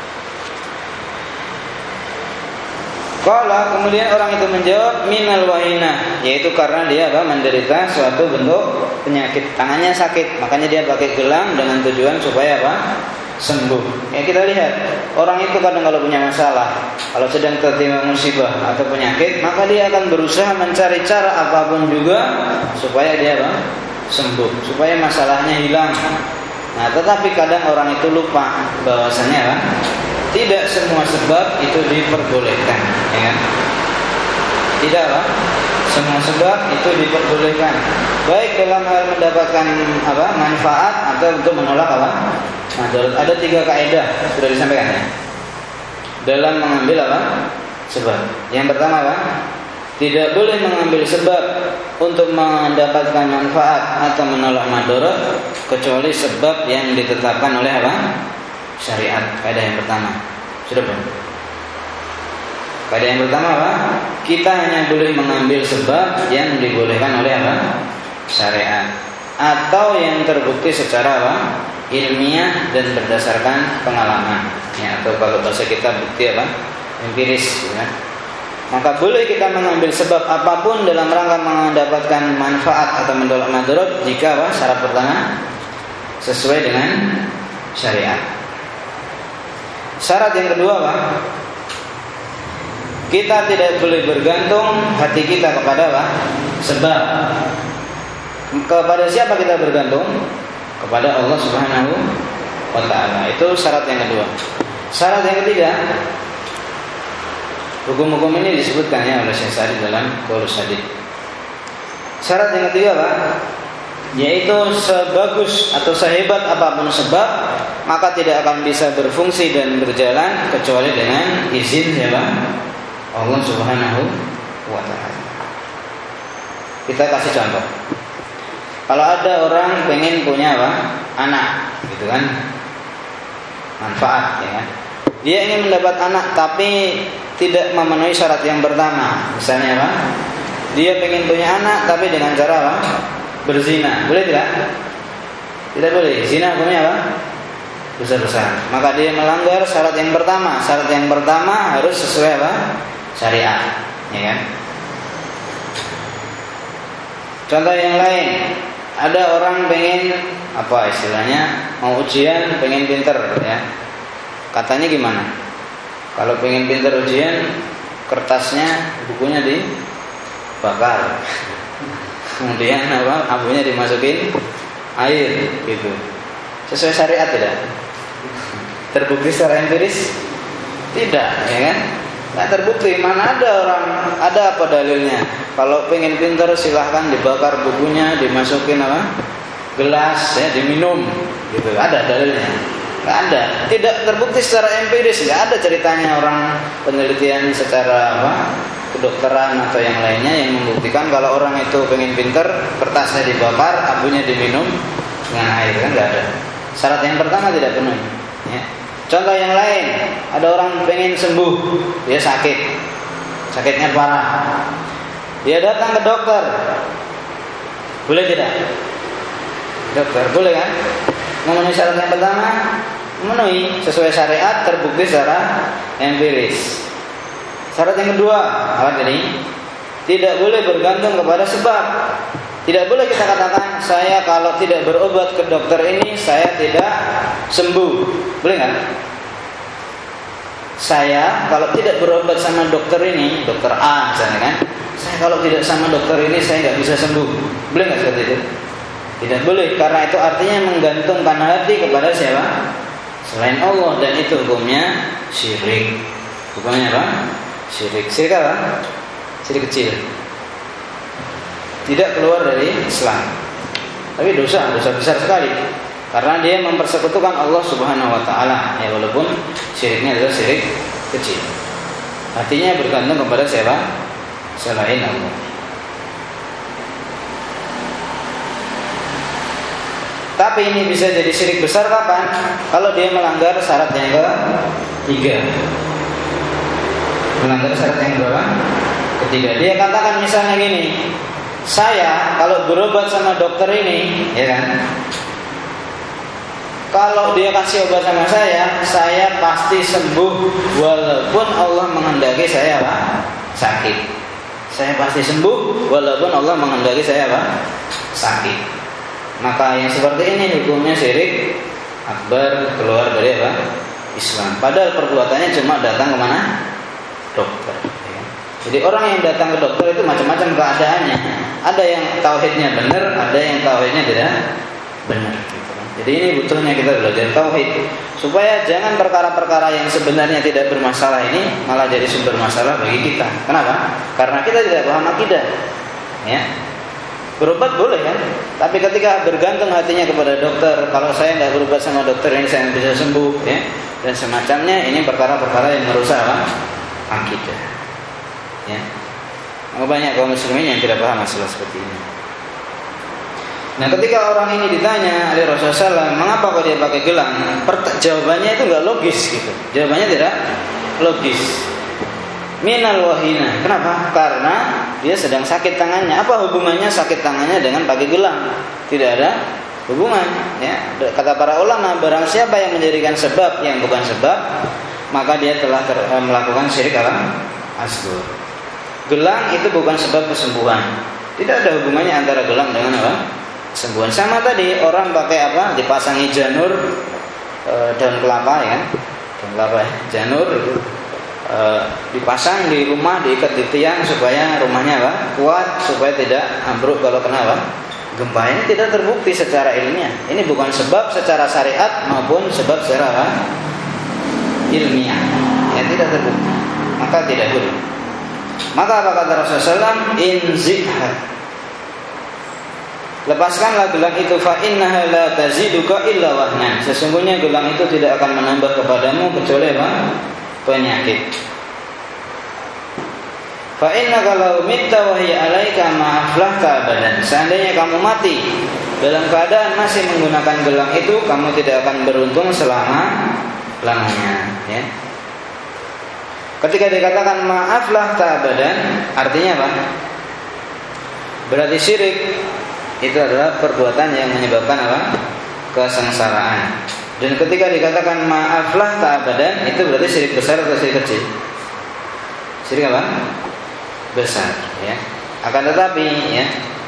Qala, kemudian orang itu menjawab, minal wahina, yaitu karena dia apa? Menderita suatu bentuk penyakit, tangannya sakit, makanya dia pakai gelang dengan tujuan supaya apa? Sembuh. Ya, kita lihat orang itu kadang kalau punya masalah, kalau sedang tertimpa musibah atau penyakit, maka dia akan berusaha mencari cara apapun juga supaya dia apa? Sembuh, supaya masalahnya hilang. Nah, tetapi kadang orang itu lupa bahwasanya apa? tidak semua sebab itu diperbolehkan, ya kan? Tidak apa? Semua sebab itu diperbolehkan, baik dalam hal mendapatkan apa manfaat atau untuk menolak apa madarat. Ada tiga kaidah sudah disampaikan ya dalam mengambil apa sebab. Yang pertama apa? Tidak boleh mengambil sebab untuk mendapatkan manfaat atau menolak madarat kecuali sebab yang ditetapkan oleh apa syariat. Kaidah yang pertama sudah belum? Kaidah yang pertama apa? Kita hanya boleh mengambil sebab yang dibolehkan oleh apa? Syariat, atau yang terbukti secara apa? Ilmiah dan berdasarkan pengalaman. Ya, atau kalau bahasa kita bukti apa? Empiris, ya. Maka boleh kita mengambil sebab apapun dalam rangka mendapatkan manfaat atau menolak madarat jika apa? Syarat pertama sesuai dengan syariat. Syarat yang kedua apa? Kita tidak boleh bergantung hati kita kepada apa? Sebab. Kepada siapa kita bergantung? Kepada Allah Subhanahu wa ta'ala. Itu syarat yang kedua. Syarat yang ketiga, hukum-hukum ini disebutkan ya oleh Syekh Sa'di dalam Qaulus Sadid. Syarat yang ketiga Pak, yaitu sebagus atau sehebat apapun sebab, maka tidak akan bisa berfungsi dan berjalan kecuali dengan izin siapa? Allah Subhanahu wa ta'ala. Kita kasih contoh. Kalau ada orang pengen punya apa? Anak, gitu kan? Manfaat, ya kan? Dia ingin mendapat anak tapi tidak memenuhi syarat yang pertama. Misalnya apa? Dia pengen punya anak tapi dengan cara apa? Berzina. Boleh tidak? Tidak boleh. Zina hukumnya apa? Besar-besar. Maka dia melanggar syarat yang pertama. Syarat yang pertama harus sesuai apa? Syariat, ya kan? Contoh yang lain, ada orang pengen apa istilahnya mau ujian, pengen pinter, ya. Katanya gimana? Kalau pengen pinter ujian, kertasnya, bukunya dibakar, kemudian apa? Abunya dimasukin air, gitu. Sesuai syariat tidak? Terbukti secara empiris? Tidak, ya kan? Nah, terbukti. Mana ada orang, ada apa dalilnya? Kalau pengen pintar silahkan dibakar bukunya, dimasukin apa? Gelas, ya, diminum, gitu. Ada dalilnya? Nggak ada. Tidak terbukti secara empiris. Nggak ada ceritanya orang penelitian secara apa? Kedokteran atau yang lainnya yang membuktikan kalau orang itu pengen pintar, kertasnya dibakar, abunya diminum dengan air, kan nggak ada. Syarat yang pertama tidak penuh. Ya. Contoh yang lain, ada orang pengen sembuh, dia sakit, sakitnya parah, dia datang ke dokter, boleh tidak? Dokter, boleh kan? Memenuhi syarat yang pertama, memenuhi sesuai syariat, terbukti secara empiris. Syarat yang kedua, apa tadi? Tidak boleh bergantung kepada sebab. Tidak boleh kita katakan, saya kalau tidak berobat ke dokter ini, saya tidak sembuh. Boleh nggak? Saya kalau tidak berobat sama dokter ini, dokter A misalnya kan, saya kalau tidak sama dokter ini, saya nggak bisa sembuh. Boleh nggak seperti itu? Tidak boleh, karena itu artinya menggantungkan hati kepada siapa? Selain Allah, dan itu hukumnya syirik. Hukumnya apa? Syirik. Syirik apa? Syirik kecil. Tidak keluar dari Islam, tapi dosa, dosa besar sekali, karena dia mempersekutukan Allah Subhanahu wa ta'ala, ya, walaupun syiriknya adalah syirik kecil. Artinya bergantung kepada siapa? Selain Allah. Tapi ini bisa jadi syirik besar kapan? Kalau dia melanggar syarat yang ketiga. Melanggar syarat yang berapa? Ketiga. Dia katakan misalnya gini, saya kalau berobat sama dokter ini, ya kan, kalau dia kasih obat sama saya, saya pasti sembuh walaupun Allah menghendaki saya apa? Sakit. Saya pasti sembuh walaupun Allah menghendaki saya apa? Sakit. Maka yang seperti ini hukumnya syirik akbar, keluar dari apa? Islam. Padahal perbuatannya cuma datang kemana? Dokter. Jadi orang yang datang ke dokter itu macam-macam keadaannya. Ada yang tauhidnya benar, ada yang tauhidnya tidak benar. Jadi ini butuhnya kita belajar tauhid supaya jangan perkara-perkara yang sebenarnya tidak bermasalah ini malah jadi sumber masalah bagi kita. Kenapa? Karena kita tidak paham akidah. Ya. Berobat boleh kan? Tapi ketika bergantung hatinya kepada dokter, kalau saya tidak berobat sama dokter ini saya tidak bisa sembuh, ya, dan semacamnya, ini perkara-perkara yang merusak apa? Akidah. Ya. Banyak kaum muslimin yang tidak paham masalah seperti ini. Nah, ketika orang ini ditanya oleh Rasulullah shallallahu alaihi wasallam, mengapa kok dia pakai gelang? Pert- jawabannya itu nggak logis gitu. Jawabannya tidak logis. Minal wahina. Kenapa? Karena dia sedang sakit tangannya. Apa hubungannya sakit tangannya dengan pakai gelang? Tidak ada hubungan. Ya. Kata para ulama, barang siapa yang menjadikan sebab yang bukan sebab, maka dia telah ter- melakukan syirik apa? Asghar. Gelang itu bukan sebab kesembuhan. Tidak ada hubungannya antara gelang dengan apa? Kesembuhan. Sama tadi orang pakai apa? Dipasangi janur e, daun kelapa, ya, daun kelapa, ya. Janur itu e, dipasang di rumah, diikat di tiang supaya rumahnya apa? Kuat, supaya tidak ambruk kalau kena apa? Gempa. Ini tidak terbukti secara ilmiah. Ini bukan sebab secara syariat maupun sebab secara apa? Ilmiah. Ya, tidak terbukti. Maka tidak boleh. Maka apa kata Rasulullah shallallahu alaihi wasallam? Inzihha. Lepaskanlah gelang itu, fa innaha la taziduka illa wahnan. Sesungguhnya gelang itu tidak akan menambah kepadamu kecuali apa? Penyakit. Fa innaka law mitta wa hiya 'alaika ma aflahta abadan. Seandainya kamu mati dalam keadaan masih menggunakan gelang itu, kamu tidak akan beruntung selama lamanya, ya. Ketika dikatakan ma aflahta abadan, artinya apa? Berarti syirik itu adalah perbuatan yang menyebabkan apa? Kesengsaraan. Dan ketika dikatakan maaflah ta'abadan, itu berarti syirik besar atau syirik kecil? Syirik apa? Besar, ya. Akan tetapi, ya,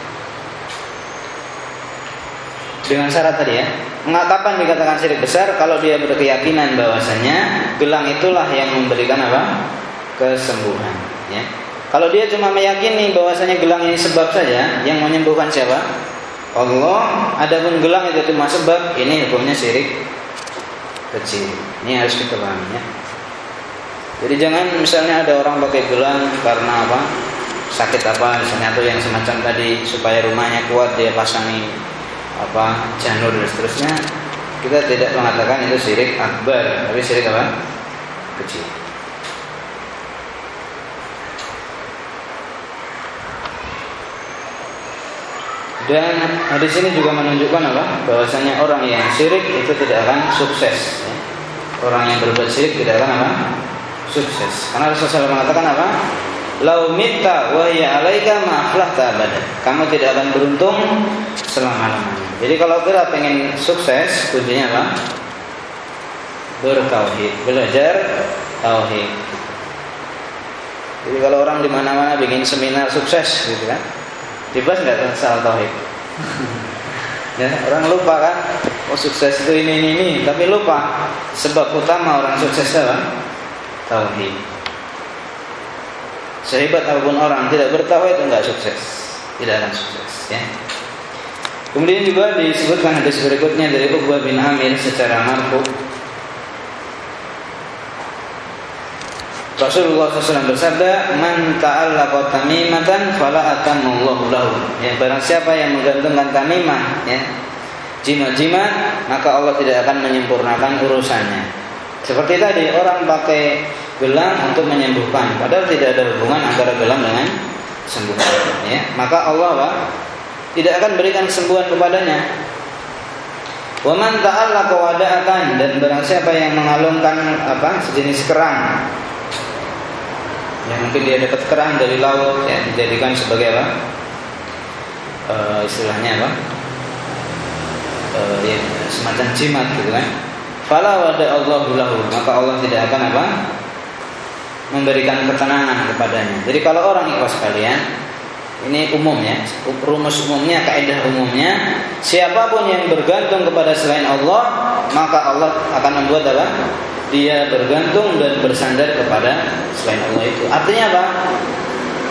dengan syarat tadi, ya, kapan dikatakan syirik besar? Kalau dia berkeyakinan bahwasanya gelang itulah yang memberikan apa? Kesembuhan, ya. Kalau dia cuma meyakini bahwasanya gelang ini sebab saja, yang menyembuhkan siapa? Allah. Adapun gelang itu cuma sebab, ini hukumnya syirik kecil. Ini harus kita pahami, ya. Jadi jangan misalnya ada orang pakai gelang karena apa? Sakit apa misalnya, atau yang semacam tadi supaya rumahnya kuat dia pasangi apa? Janur dan seterusnya. Kita tidak mengatakan itu syirik akbar, tapi syirik apa? Kecil. Dan hadis ini juga menunjukkan apa? Bahwasanya orang yang syirik itu tidak akan sukses, ya. Orang yang berbuat syirik tidak akan apa? Sukses. Karena Rasulullah mengatakan apa? Lau mitta wa hiya 'alaika ma aflahta abadan. Kamu tidak akan beruntung selama-lamanya. Jadi kalau kita pengen sukses, kuncinya apa? Bertauhid, belajar tauhid. Jadi kalau orang di mana-mana bikin seminar sukses gitu kan, dibahas nggak soal tauhid? Ya, orang lupa kan, oh sukses itu ini ini ini, tapi lupa sebab utama orang sukses apa? Tauhid. Sehebat apapun orang tidak bertauhid itu nggak sukses, tidak akan sukses, ya. Kemudian juga disebutkan hadis berikutnya dari Uqbah bin Amir secara marfu. Rasulullah shallallahu alaihi wasallam bersabda, "Man ta'allaqa tamimatan fala atammallahu lahu." Ya, barang siapa yang menggantungkan tamimah, ya, jimat-jimat, maka Allah tidak akan menyempurnakan urusannya. Seperti tadi orang pakai gelang untuk menyembuhkan, padahal tidak ada hubungan antara gelang dengan sembuhan, ya. Maka Allah apa? Tidak akan berikan kesembuhan kepadanya. Wa man ta'allaqa wada'atan, dan barang siapa yang mengalungkan apa? Sejenis kerang. Ya, mungkin dia dapat kerang dari laut, ya, dijadikan sebagai apa? E, istilahnya apa? E, ya, semacam jimat gitu kan. Fala wada'allahu lahu, maka Allah tidak akan apa? Memberikan ketenangan kepadanya. Jadi kalau orang ikhlas sekalian, ini umum, ya, rumus umumnya, kaidah umumnya, siapapun yang bergantung kepada selain Allah, maka Allah akan membuat apa? Dia bergantung dan bersandar kepada selain Allah itu. Artinya apa?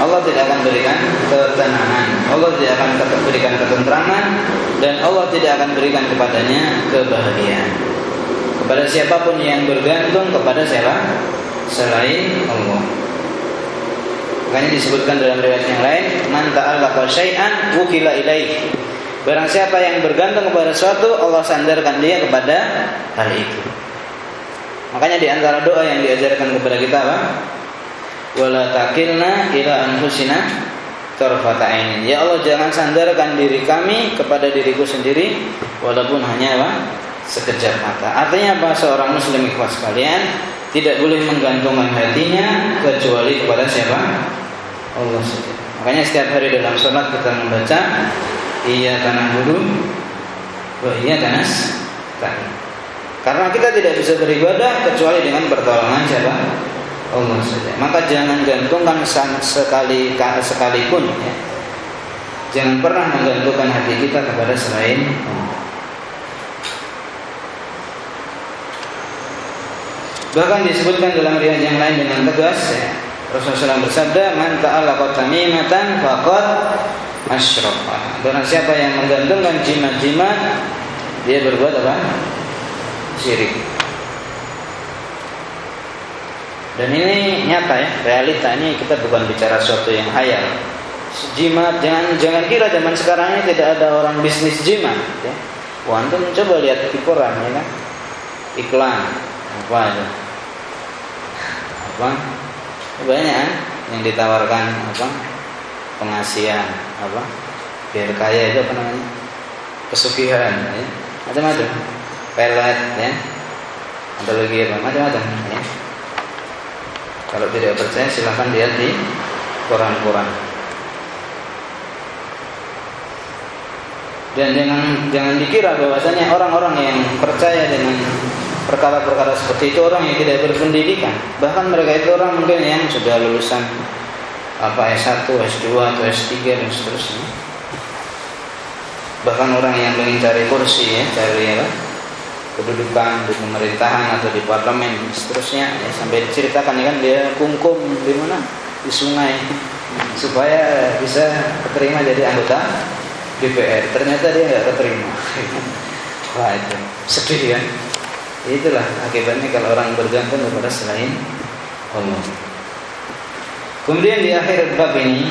Allah tidak akan berikan ketenangan, Allah tidak akan berikan ketentraman, dan Allah tidak akan berikan kepadanya kebahagiaan. Kepada siapapun yang bergantung kepada siapa? Selain Allah. Makanya disebutkan dalam riwayat yang lain, man ta'allaqa syai'an wukila ilaih. Barang siapa yang bergantung kepada sesuatu, Allah sandarkan dia kepada hal itu. Makanya di antara doa yang diajarkan kepada kita apa? Wala takilna ila anfusina tarfata ainin. Ya Allah, jangan sandarkan diri kami kepada diriku sendiri walaupun hanya apa? Sekejap mata. Artinya apa? Seorang muslim ikhwas sekalian tidak boleh menggantungkan hatinya kecuali kepada siapa? Allah saja. Makanya setiap hari dalam salat kita membaca iyyaka na'budu wa iyyaka nasta'in. Karena kita tidak bisa beribadah kecuali dengan pertolongan siapa? Allah saja. Maka jangan gantungkan sekali sekalipun ya. Jangan pernah menggantungkan hati kita kepada selain Allah. Bahkan disebutkan dalam riwayat yang lain dengan tegas ya, Rasulullah bersabda, man ta'allaqa tamimatan faqad asyraka. Barang siapa yang menggantungkan jimat-jimat, dia berbuat apa? Syirik. Dan ini nyata ya, realita. Ini kita bukan bicara sesuatu yang hayal. Jimat, jangan jangan kira zaman sekarang ini tidak ada orang bisnis jimat ya. Wah, antum coba lihat di koran ya kan, iklan apa itu, apa banyak kan yang ditawarkan apa, pengasihan apa, biar kaya itu apa namanya, pesugihan ya, macam-macam, pelet ya, ada lagi apa, macam-macam ya. Kalau tidak percaya silahkan lihat di koran-koran. Dan jangan jangan dikira bahwasanya orang-orang yang percaya dengan perkara-perkara seperti itu orang yang tidak berpendidikan. Bahkan mereka itu orang mungkin yang sudah lulusan apa S satu, S dua atau S tiga dan seterusnya. Bahkan orang yang ingin cari kursi ya, cari apa? Kedudukan di pemerintahan atau di parlemen dan seterusnya ya, sampai diceritakan ya kan dia kungkum di mana? Di sungai supaya bisa keterima jadi anggota D P R. Ternyata dia nggak keterima. Wah, itu sedih kan? Itulah akibatnya kalau orang bergantung kepada selain Allah. Kemudian di akhir bab ini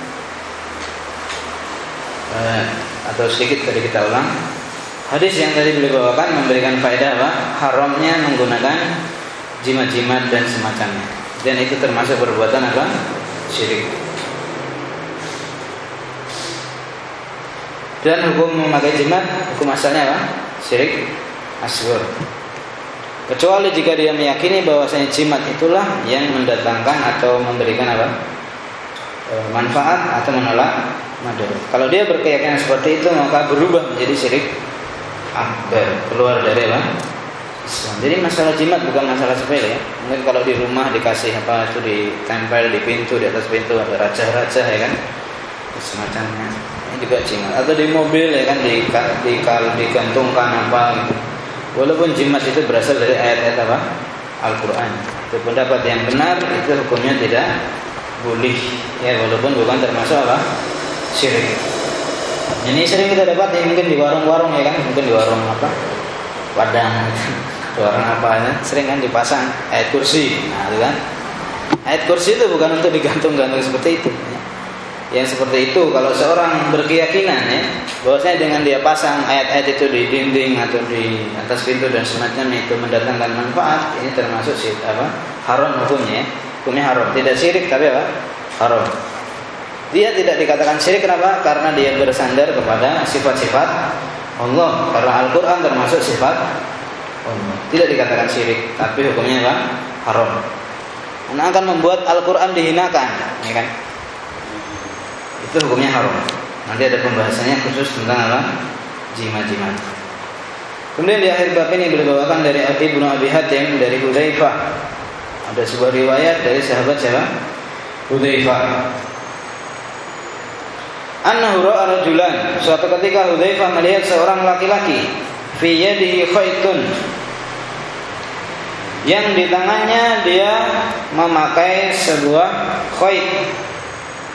eh, atau sedikit tadi kita ulang, hadis yang tadi beliau bawakan memberikan faedah apa? Haramnya menggunakan jimat-jimat dan semacamnya. Dan itu termasuk perbuatan apa? Syirik. Dan hukum memakai jimat, hukum asalnya apa? Syirik asghar. Kecuali jika dia meyakini bahwasanya jimat itulah yang mendatangkan atau memberikan apa? E, manfaat atau menolak madarat. Kalau dia berkeyakinan seperti itu, maka berubah menjadi syirik akbar, keluar dari apa? Islam. Jadi masalah jimat bukan masalah sepele ya. Mungkin kalau di rumah dikasih apa itu ditempel di pintu, di atas pintu ada raja-raja ya kan, semacamnya. Ini juga jimat. Atau di mobil ya kan di, di, digantungkan apa gitu. Walaupun jimat itu berasal dari ayat-ayat apa? Al-Quran. Itu pendapat yang benar, itu hukumnya tidak boleh ya, walaupun bukan termasuk apa? Syirik. Ini sering kita dapat ya, mungkin di warung-warung ya kan, mungkin di warung apa? Padang, warung apa ya? Sering kan dipasang ayat kursi. Nah, itu kan. Ayat kursi itu bukan untuk digantung-gantung seperti itu ya. Yang seperti itu kalau seorang berkeyakinan ya bahwasanya dengan dia pasang ayat-ayat itu di dinding atau di atas pintu dan semacamnya itu mendatangkan manfaat, ini termasuk syirik apa? Haram hukumnya, hukumnya haram. Tidak syirik tapi apa? Haram. Dia tidak dikatakan syirik kenapa? Karena dia bersandar kepada sifat-sifat Allah. Karena Al-Quran termasuk sifat Allah. Tidak dikatakan syirik, tapi hukumnya apa? Haram. Karena akan membuat Al-Quran dihinakan, ya kan? Itu hukumnya haram. Nanti ada pembahasannya khusus tentang apa? Jimat-jimat. Kemudian di akhir bab ini beliau bawakan dari Ibnu Abi Hatim dari Hudzaifah. Ada sebuah riwayat dari sahabat siapa? Hudzaifah. Annahu ra'a rajulan. Suatu ketika Hudzaifah melihat seorang laki-laki fi yadihi khaitun. Yang di tangannya dia memakai sebuah khait.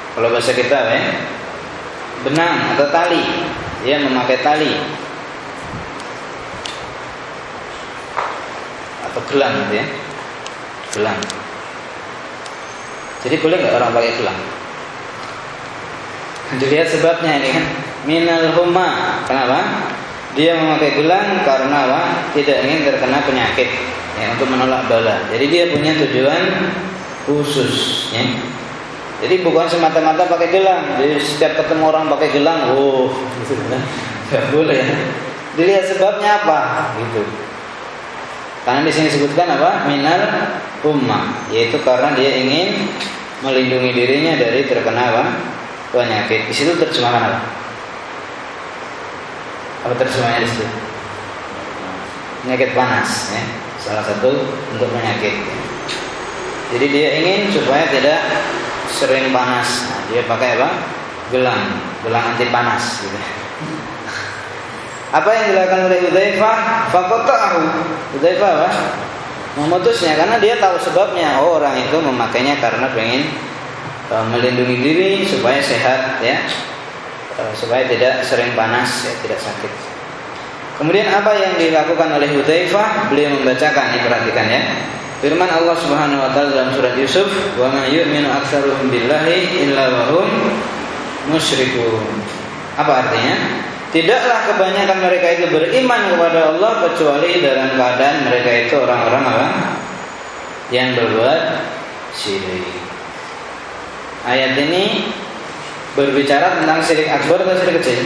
Kalau bahasa kita ya, benang atau tali, dia memakai tali atau gelang gitu ya, gelang. Jadi boleh nggak orang pakai gelang? Dilihat sebabnya ini kan, minal humma. Kenapa? Dia memakai gelang karena apa? Tidak ingin terkena penyakit, ya, untuk menolak bala. Jadi dia punya tujuan khusus, ya. Jadi bukan semata-mata pakai gelang. Jadi setiap ketemu orang pakai gelang, oh, gitu kan? Tidak boleh. Dilihat sebabnya apa, gitu. Karena di sini disebutkan apa? Minal humma, yaitu karena dia ingin melindungi dirinya dari terkena apa? Penyakit. Di situ terjemahkan apa? Apa terjemahnya di situ? Penyakit panas, ya. Salah satu untuk penyakit. Jadi dia ingin supaya tidak sering panas. Nah, dia pakai apa? Gelang, gelang anti panas. Gitu. Apa yang dilakukan oleh Hudzaifah? Faqata'ahu. Hudzaifah apa? Memutusnya karena dia tahu sebabnya. Oh, orang itu memakainya karena pengen uh, melindungi diri supaya sehat, ya, uh, supaya tidak sering panas, ya, tidak sakit. Kemudian apa yang dilakukan oleh Hudzaifah? Beliau membacakan, ini perhatikan ya. Firman Allah Subhanahu wa taala dalam surat Yusuf, "Wa ma yu'minu aktsaruhum billahi illa wa hum musyrikun." Apa artinya? Tidaklah kebanyakan mereka itu beriman kepada Allah kecuali dalam keadaan mereka itu orang-orang apa? Yang berbuat syirik. Ayat ini berbicara tentang syirik akbar atau syirik kecil?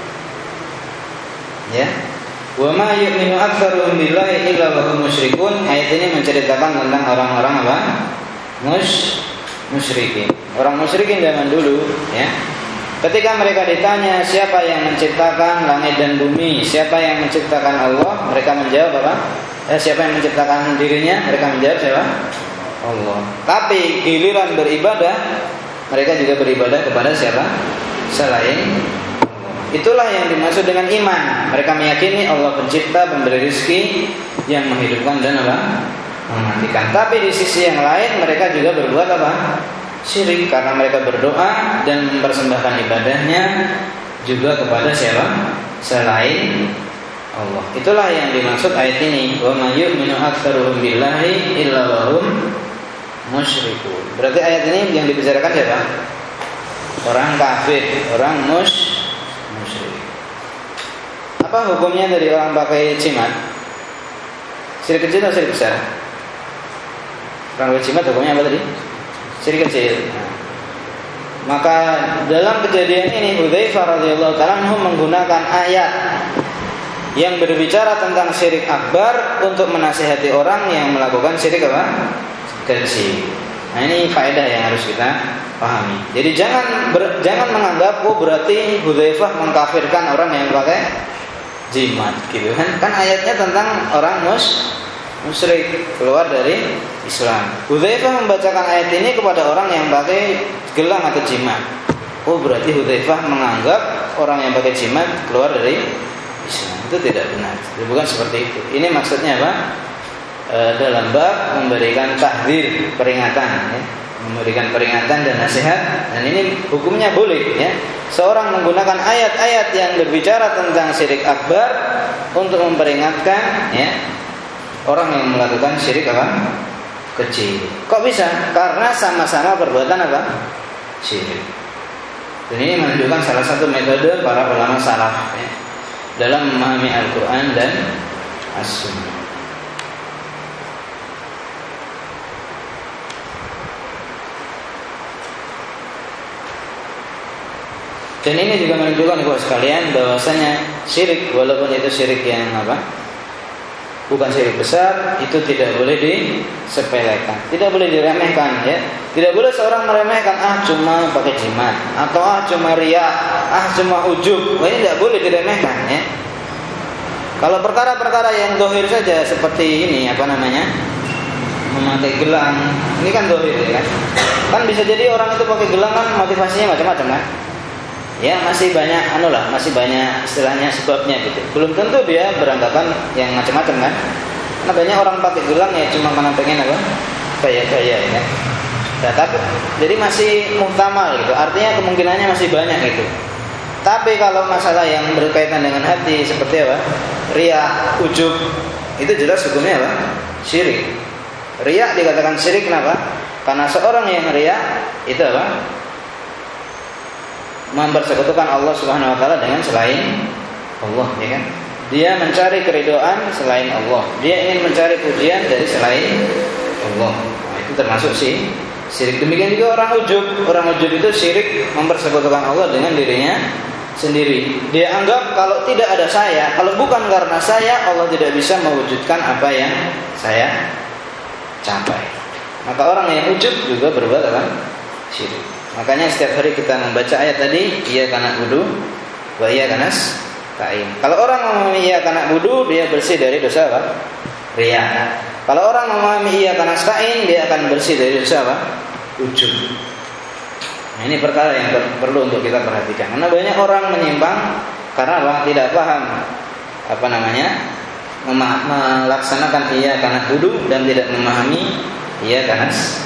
Ya. Wa ma yu'minu aktsaruhum billahi illa wa hum musyrikun. Ayat ini menceritakan tentang orang-orang apa? Mus musyrikin. Orang musyrikin zaman dulu, ya. Ketika mereka ditanya siapa yang menciptakan langit dan bumi, siapa yang menciptakan Allah, mereka menjawab apa? Eh, siapa yang menciptakan dirinya? Mereka menjawab siapa? Allah. Tapi giliran beribadah, mereka juga beribadah kepada siapa? Selain Allah. Itulah yang dimaksud dengan iman. Mereka meyakini Allah pencipta, pemberi rezeki, yang menghidupkan dan apa? Mematikan. Tapi di sisi yang lain mereka juga berbuat apa? Syirik, karena mereka berdoa dan mempersembahkan ibadahnya juga kepada siapa? Selain Allah. Itulah yang dimaksud ayat ini. Wa may yu'minu aktsaruhum billahi illa wa hum musyrikun. Berarti ayat ini yang dibicarakan siapa? Orang kafir, orang mus musyrik. Apa hukumnya dari orang pakai jimat? Syirik kecil atau syirik besar? Orang pakai jimat hukumnya apa tadi? Syirik kecil. Nah, maka dalam kejadian ini Hudzaifah radhiyallahu ta'ala anhu menggunakan ayat yang berbicara tentang syirik akbar untuk menasihati orang yang melakukan syirik apa? Kecil. Nah, ini faedah yang harus kita pahami. Jadi jangan ber, jangan menganggap oh berarti Hudzaifah mengkafirkan orang yang pakai jimat, gitu kan? Kan ayatnya tentang orang mus musyrik, keluar dari Islam. Hudzaifah membacakan ayat ini kepada orang yang pakai gelang atau jimat. Oh, berarti Hudzaifah menganggap orang yang pakai jimat keluar dari Islam. Itu tidak benar. Bukan seperti itu. Ini maksudnya apa? E, dalam bab memberikan tahdzir, peringatan, ya. Memberikan peringatan dan nasihat. Dan ini hukumnya boleh, ya. Seorang menggunakan ayat-ayat yang berbicara tentang syirik akbar untuk memperingatkan, ya, orang yang melakukan syirik apa? Kecil. Kok bisa? Karena sama-sama perbuatan apa? Syirik. Dan ini menunjukkan salah satu metode para ulama salaf, ya, dalam memahami Al-Quran dan As-Sunnah. Dan ini juga menunjukkan kepada sekalian bahwasanya syirik, walaupun itu syirik yang apa? Bukan syirik besar, itu tidak boleh disepelekan, tidak boleh diremehkan, ya. Tidak boleh seorang meremehkan, ah cuma pakai jimat, atau ah cuma riya, ah cuma ujub. Wah, ini tidak boleh diremehkan, ya. Kalau perkara-perkara yang dohir saja seperti ini, apa namanya, memakai gelang, ini kan dohir, ya kan? Kan bisa jadi orang itu pakai gelang kan motivasinya macam-macam, kan? Ya masih banyak, anu lah, masih banyak istilahnya sebabnya gitu. Belum tentu dia beranggapan yang macam-macam kan. Karena banyak orang pakai gelang ya cuma karena pengen apa? Kaya-kaya ya. Nah, tapi jadi masih muhtamal gitu. Artinya kemungkinannya masih banyak gitu. Tapi kalau masalah yang berkaitan dengan hati seperti apa? Riya, ujub, itu jelas hukumnya apa? Syirik. Riya dikatakan syirik kenapa? Karena seorang yang riya itu apa? Mempersekutukan Allah Subhanahu wa taala dengan selain Allah, ya kan? Dia mencari keridhaan selain Allah. Dia ingin mencari pujian dari selain Allah. Nah, itu termasuk sih syirik. Demikian juga orang ujub. Orang ujub itu syirik mempersekutukan Allah dengan dirinya sendiri. Dia anggap kalau tidak ada saya, kalau bukan karena saya, Allah tidak bisa mewujudkan apa yang saya capai. Maka orang yang ujub juga berbuat apa? Syirik. Makanya setiap hari kita membaca ayat tadi, iya kana wudu, wa iya kanas ta'in. Kalau orang memahami iya kana wudu, dia bersih dari dosa apa? Riya. Kalau orang memahami iya kanas ta'in, dia akan bersih dari dosa apa? Ujub. Nah, ini perkara yang perlu untuk kita perhatikan. Karena banyak orang menyimpang karena apa? Tidak paham apa namanya? Melaksanakan iya kana wudu dan tidak memahami iya kanas.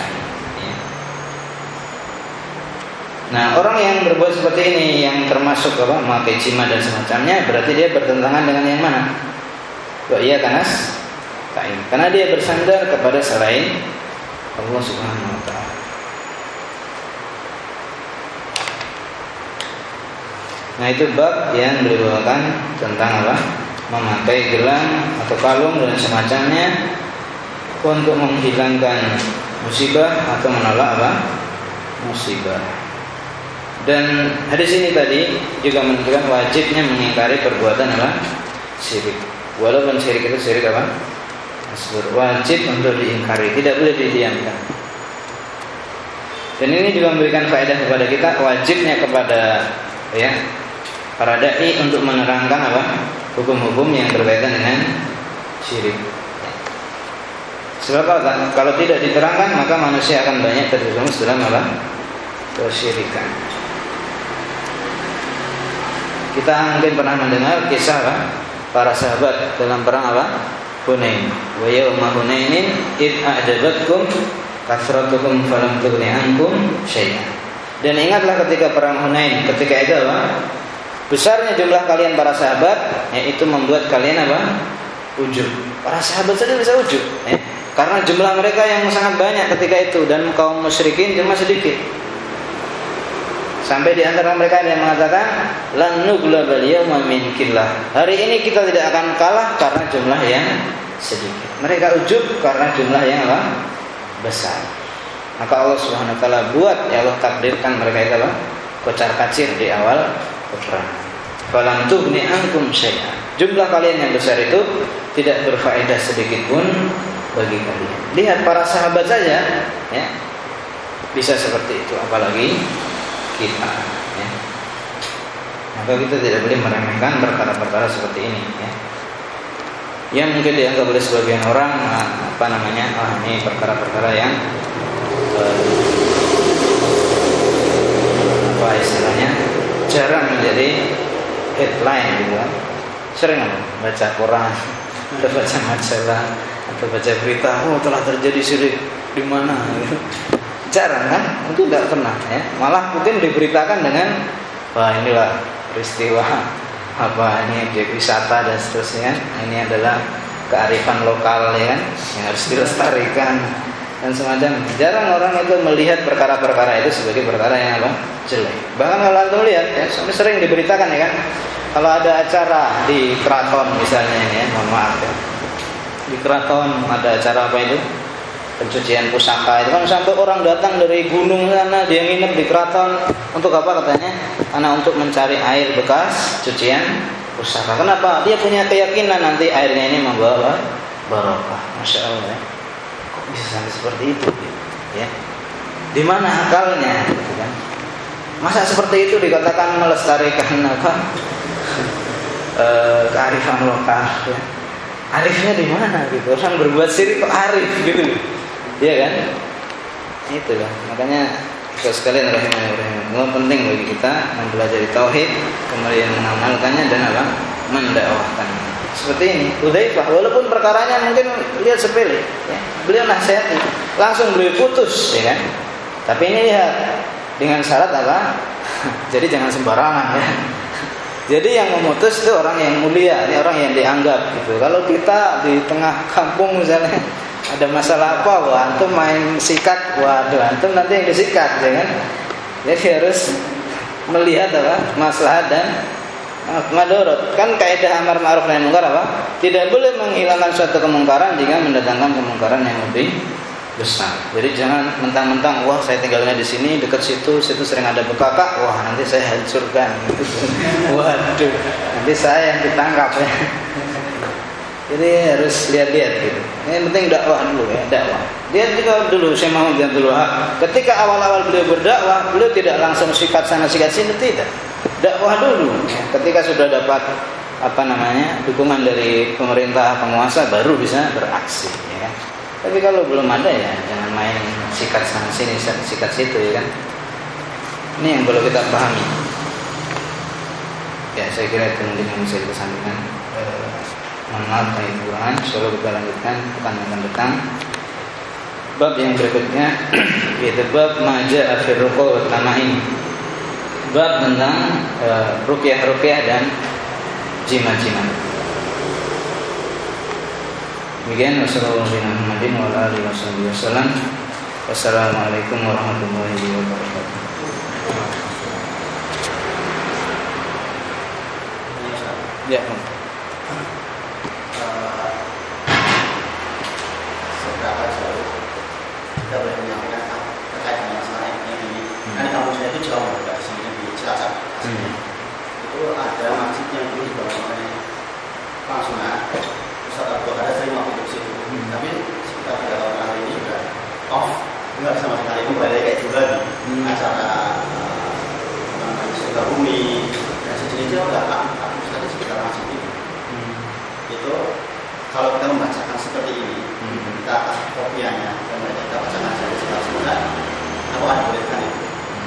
Nah, orang yang berbuat seperti ini yang termasuk apa? Memakai jima dan semacamnya, berarti dia bertentangan dengan yang mana? Wa iya kanas ta'in. Karena dia bersandar kepada selain Allah Subhanahu wa taala. Nah, itu bab yang berbawakan tentang apa? Memakai gelang atau kalung dan semacamnya untuk menghilangkan musibah atau menolak apa? Musibah. Dan hadis ini tadi juga menunjukkan wajibnya mengingkari perbuatan apa? Syirik. Walaupun syirik itu syirik apa? Asghar. Wajib untuk diingkari, tidak boleh didiamkan. Dan ini juga memberikan faedah kepada kita, wajibnya kepada ya para dai untuk menerangkan apa? Hukum-hukum yang berkaitan dengan syirik. Sebab kalau tidak diterangkan maka manusia akan banyak terjerumus dalam apa? Kesyirikan. Kita mungkin pernah mendengar kisah apa? Para sahabat dalam perang apa? Hunain. Wa yauma Hunainin id a'jabatkum kathratukum falam tughni ankum syai'an. Dan ingatlah ketika perang Hunain, ketika itu apa? Besarnya jumlah kalian para sahabat, yaitu membuat kalian apa? Ujub. Para sahabat saja bisa ujub, ya. Karena jumlah mereka yang sangat banyak ketika itu dan kaum musyrikin cuma sedikit. Sampai di antara mereka ada yang mengatakan lan nuglabal yawma min killah. Hari ini kita tidak akan kalah karena jumlah yang sedikit. Mereka ujub karena jumlah yang apa? Besar. Maka Allah Subhanahu wa taala buat, ya Allah takdirkan mereka itu apa? Kocar-kacir di awal peperangan. Falam tughni ankum syai'an. Jumlah kalian yang besar itu tidak berfaedah sedikit pun bagi kalian. Lihat para sahabat saja ya bisa seperti itu, apalagi kita ya. Maka kita tidak boleh meremehkan perkara-perkara seperti ini ya. Yang mungkin dianggap oleh sebagian orang apa namanya? Ah, ini perkara-perkara yang eh, apa istilahnya? Jarang menjadi headline gitu kan. Sering apa? Baca koran, atau baca majalah, atau baca berita, oh telah terjadi syirik di mana gitu. Jarang kan? Itu tidak pernah ya. Malah mungkin diberitakan dengan wah inilah peristiwa apa ini objek wisata dan seterusnya. Ini adalah kearifan lokal ya kan yang harus dilestarikan dan semacam. Jarang orang itu melihat perkara-perkara itu sebagai perkara yang apa? Jelek. Bahkan kalau antum lihat ya, sering diberitakan ya kan. Kalau ada acara di keraton misalnya ya, mohon maaf ya. Di keraton ada acara apa itu? Pencucian pusaka itu kan sampai orang datang dari gunung sana dia nginep di keraton untuk apa katanya? Karena untuk mencari air bekas cucian pusaka. Kenapa? Dia punya keyakinan nanti airnya ini membawa barokah. Masya Allah. Ya. Kok bisa sampai seperti itu? Ya. Di mana akalnya? Gitu kan? Masa seperti itu dikatakan melestarikan apa? E, kearifan lokal. Ya. Arifnya di mana gitu? Orang berbuat syirik kok arif gitu. Iya kan? Itulah. Makanya kita sekalian rahimahullah penting bagi kita mempelajari tauhid, kemudian mengamalkannya dan apa? Mendakwahkannya. seperti ini. Hudzaifah walaupun perkaranya mungkin lihat sepele, ya, beliau nasihati, langsung beliau putus, ya kan? Tapi ini lihat dengan syarat apa? Jadi jangan sembarangan, ya. Jadi yang memutus itu orang yang mulia, ini orang yang dianggap gitu. Kalau kita di tengah kampung misalnya ada masalah apa, wah antum main sikat, waduh antum nanti yang disikat, ya kan? Jadi harus melihat apa maslahat dan madorot. Kan kaidah amar ma'ruf nahi munkar apa? Tidak boleh menghilangkan suatu kemungkaran jika mendatangkan kemungkaran yang lebih besar. Jadi jangan mentang-mentang wah saya tinggalnya di sini dekat situ, situ sering ada bekakak, wah nanti saya hancurkan. Waduh, nanti saya yang ditangkap ya. Jadi harus lihat-lihat gitu. Yang penting dakwah dulu ya, dakwah. Dia juga dulu Syekh Muhammad bin Abdul Wahab, ketika awal-awal beliau berdakwah, beliau tidak langsung sikat sana sikat sini, tidak. Dakwah dulu. Ketika sudah dapat apa namanya dukungan dari pemerintah penguasa, baru bisa beraksi. Ya kan? Tapi kalau belum ada ya jangan main sikat sana sini, sikat situ ya kan. Ini yang perlu kita pahami. Ya saya kira itu mungkin yang bisa kita sampaikan. Mohon maaf saya kurang. Insyaallah kita lanjutkan pekan yang akan datang. Bab yang berikutnya yaitu bab maja afir ruqa wa tamaim. Bab tentang uh, ruqyah-ruqyah dan jimat-jimat. Demikian wassalamualaikum warahmatullahi wabarakatuh. Wassalamualaikum warahmatullahi wabarakatuh. Ya. Seberapa jauh kita boleh menyampaikan terkait dengan masalah ini? Kan di kampusnya itu jauh dari sini di Cilacap. Hmm. Itu ada masjid yang dulu dibangun oleh Pak Sunan. Ustaz Abdul Qadir sering waktu di situ. Hmm. Tapi sekitar tiga tahun terakhir ini juga off, nggak sama sekali kembali kayak dulu lagi. Hmm. Acara namanya surga bumi dan sejenisnya udah aktif saja sekitar masjid ini. Hmm. Itu kalau kita membacakan seperti ini, hmm. kita kasih kopiannya dan mereka kita bacakan dari sekitar sebentar, apa ada bolehkan itu?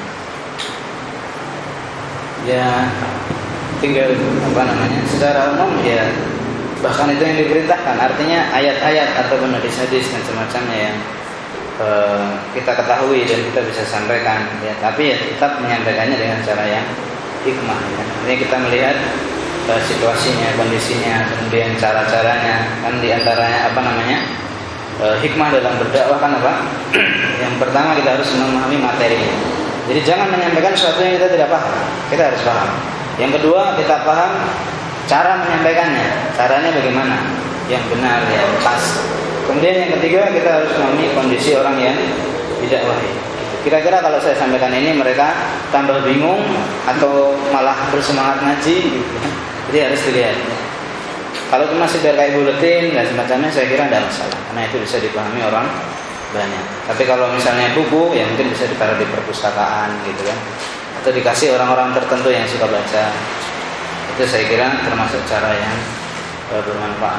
Ya tinggal apa namanya secara umum ya, bahkan itu yang diperintahkan, artinya ayat-ayat ataupun hadis-hadis dan semacamnya yang eh, kita ketahui dan kita bisa sampaikan ya, tapi ya tetap menyampaikannya dengan cara yang hikmah ya. Ini kita melihat eh, situasinya, kondisinya, kemudian cara-caranya, kan diantaranya apa namanya eh, hikmah dalam berdakwah kan apa? Yang pertama kita harus memahami materinya. Jadi jangan menyampaikan sesuatu yang kita tidak paham. Kita harus paham. Yang kedua, kita paham cara menyampaikannya. Caranya bagaimana? Yang benar, yang pas. Kemudian yang ketiga, kita harus memahami kondisi orang yang didakwahi. Kira-kira kalau saya sampaikan ini mereka tambah bingung atau malah bersemangat ngaji gitu. Jadi harus dilihat. Kalau cuma sekedar kayak buletin dan semacamnya saya kira tidak masalah. Karena itu bisa dipahami orang banyak. Tapi kalau misalnya buku, ya mungkin bisa ditaruh di perpustakaan gitu kan, atau dikasih orang-orang tertentu yang suka baca. Itu saya kira termasuk cara yang uh, bermanfaat.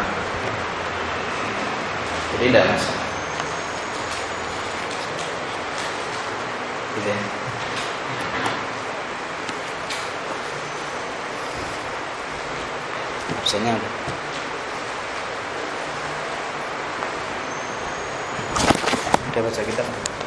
Jadi tidak masalah. Gitu ya. Absennya apa? Kita baca kitab.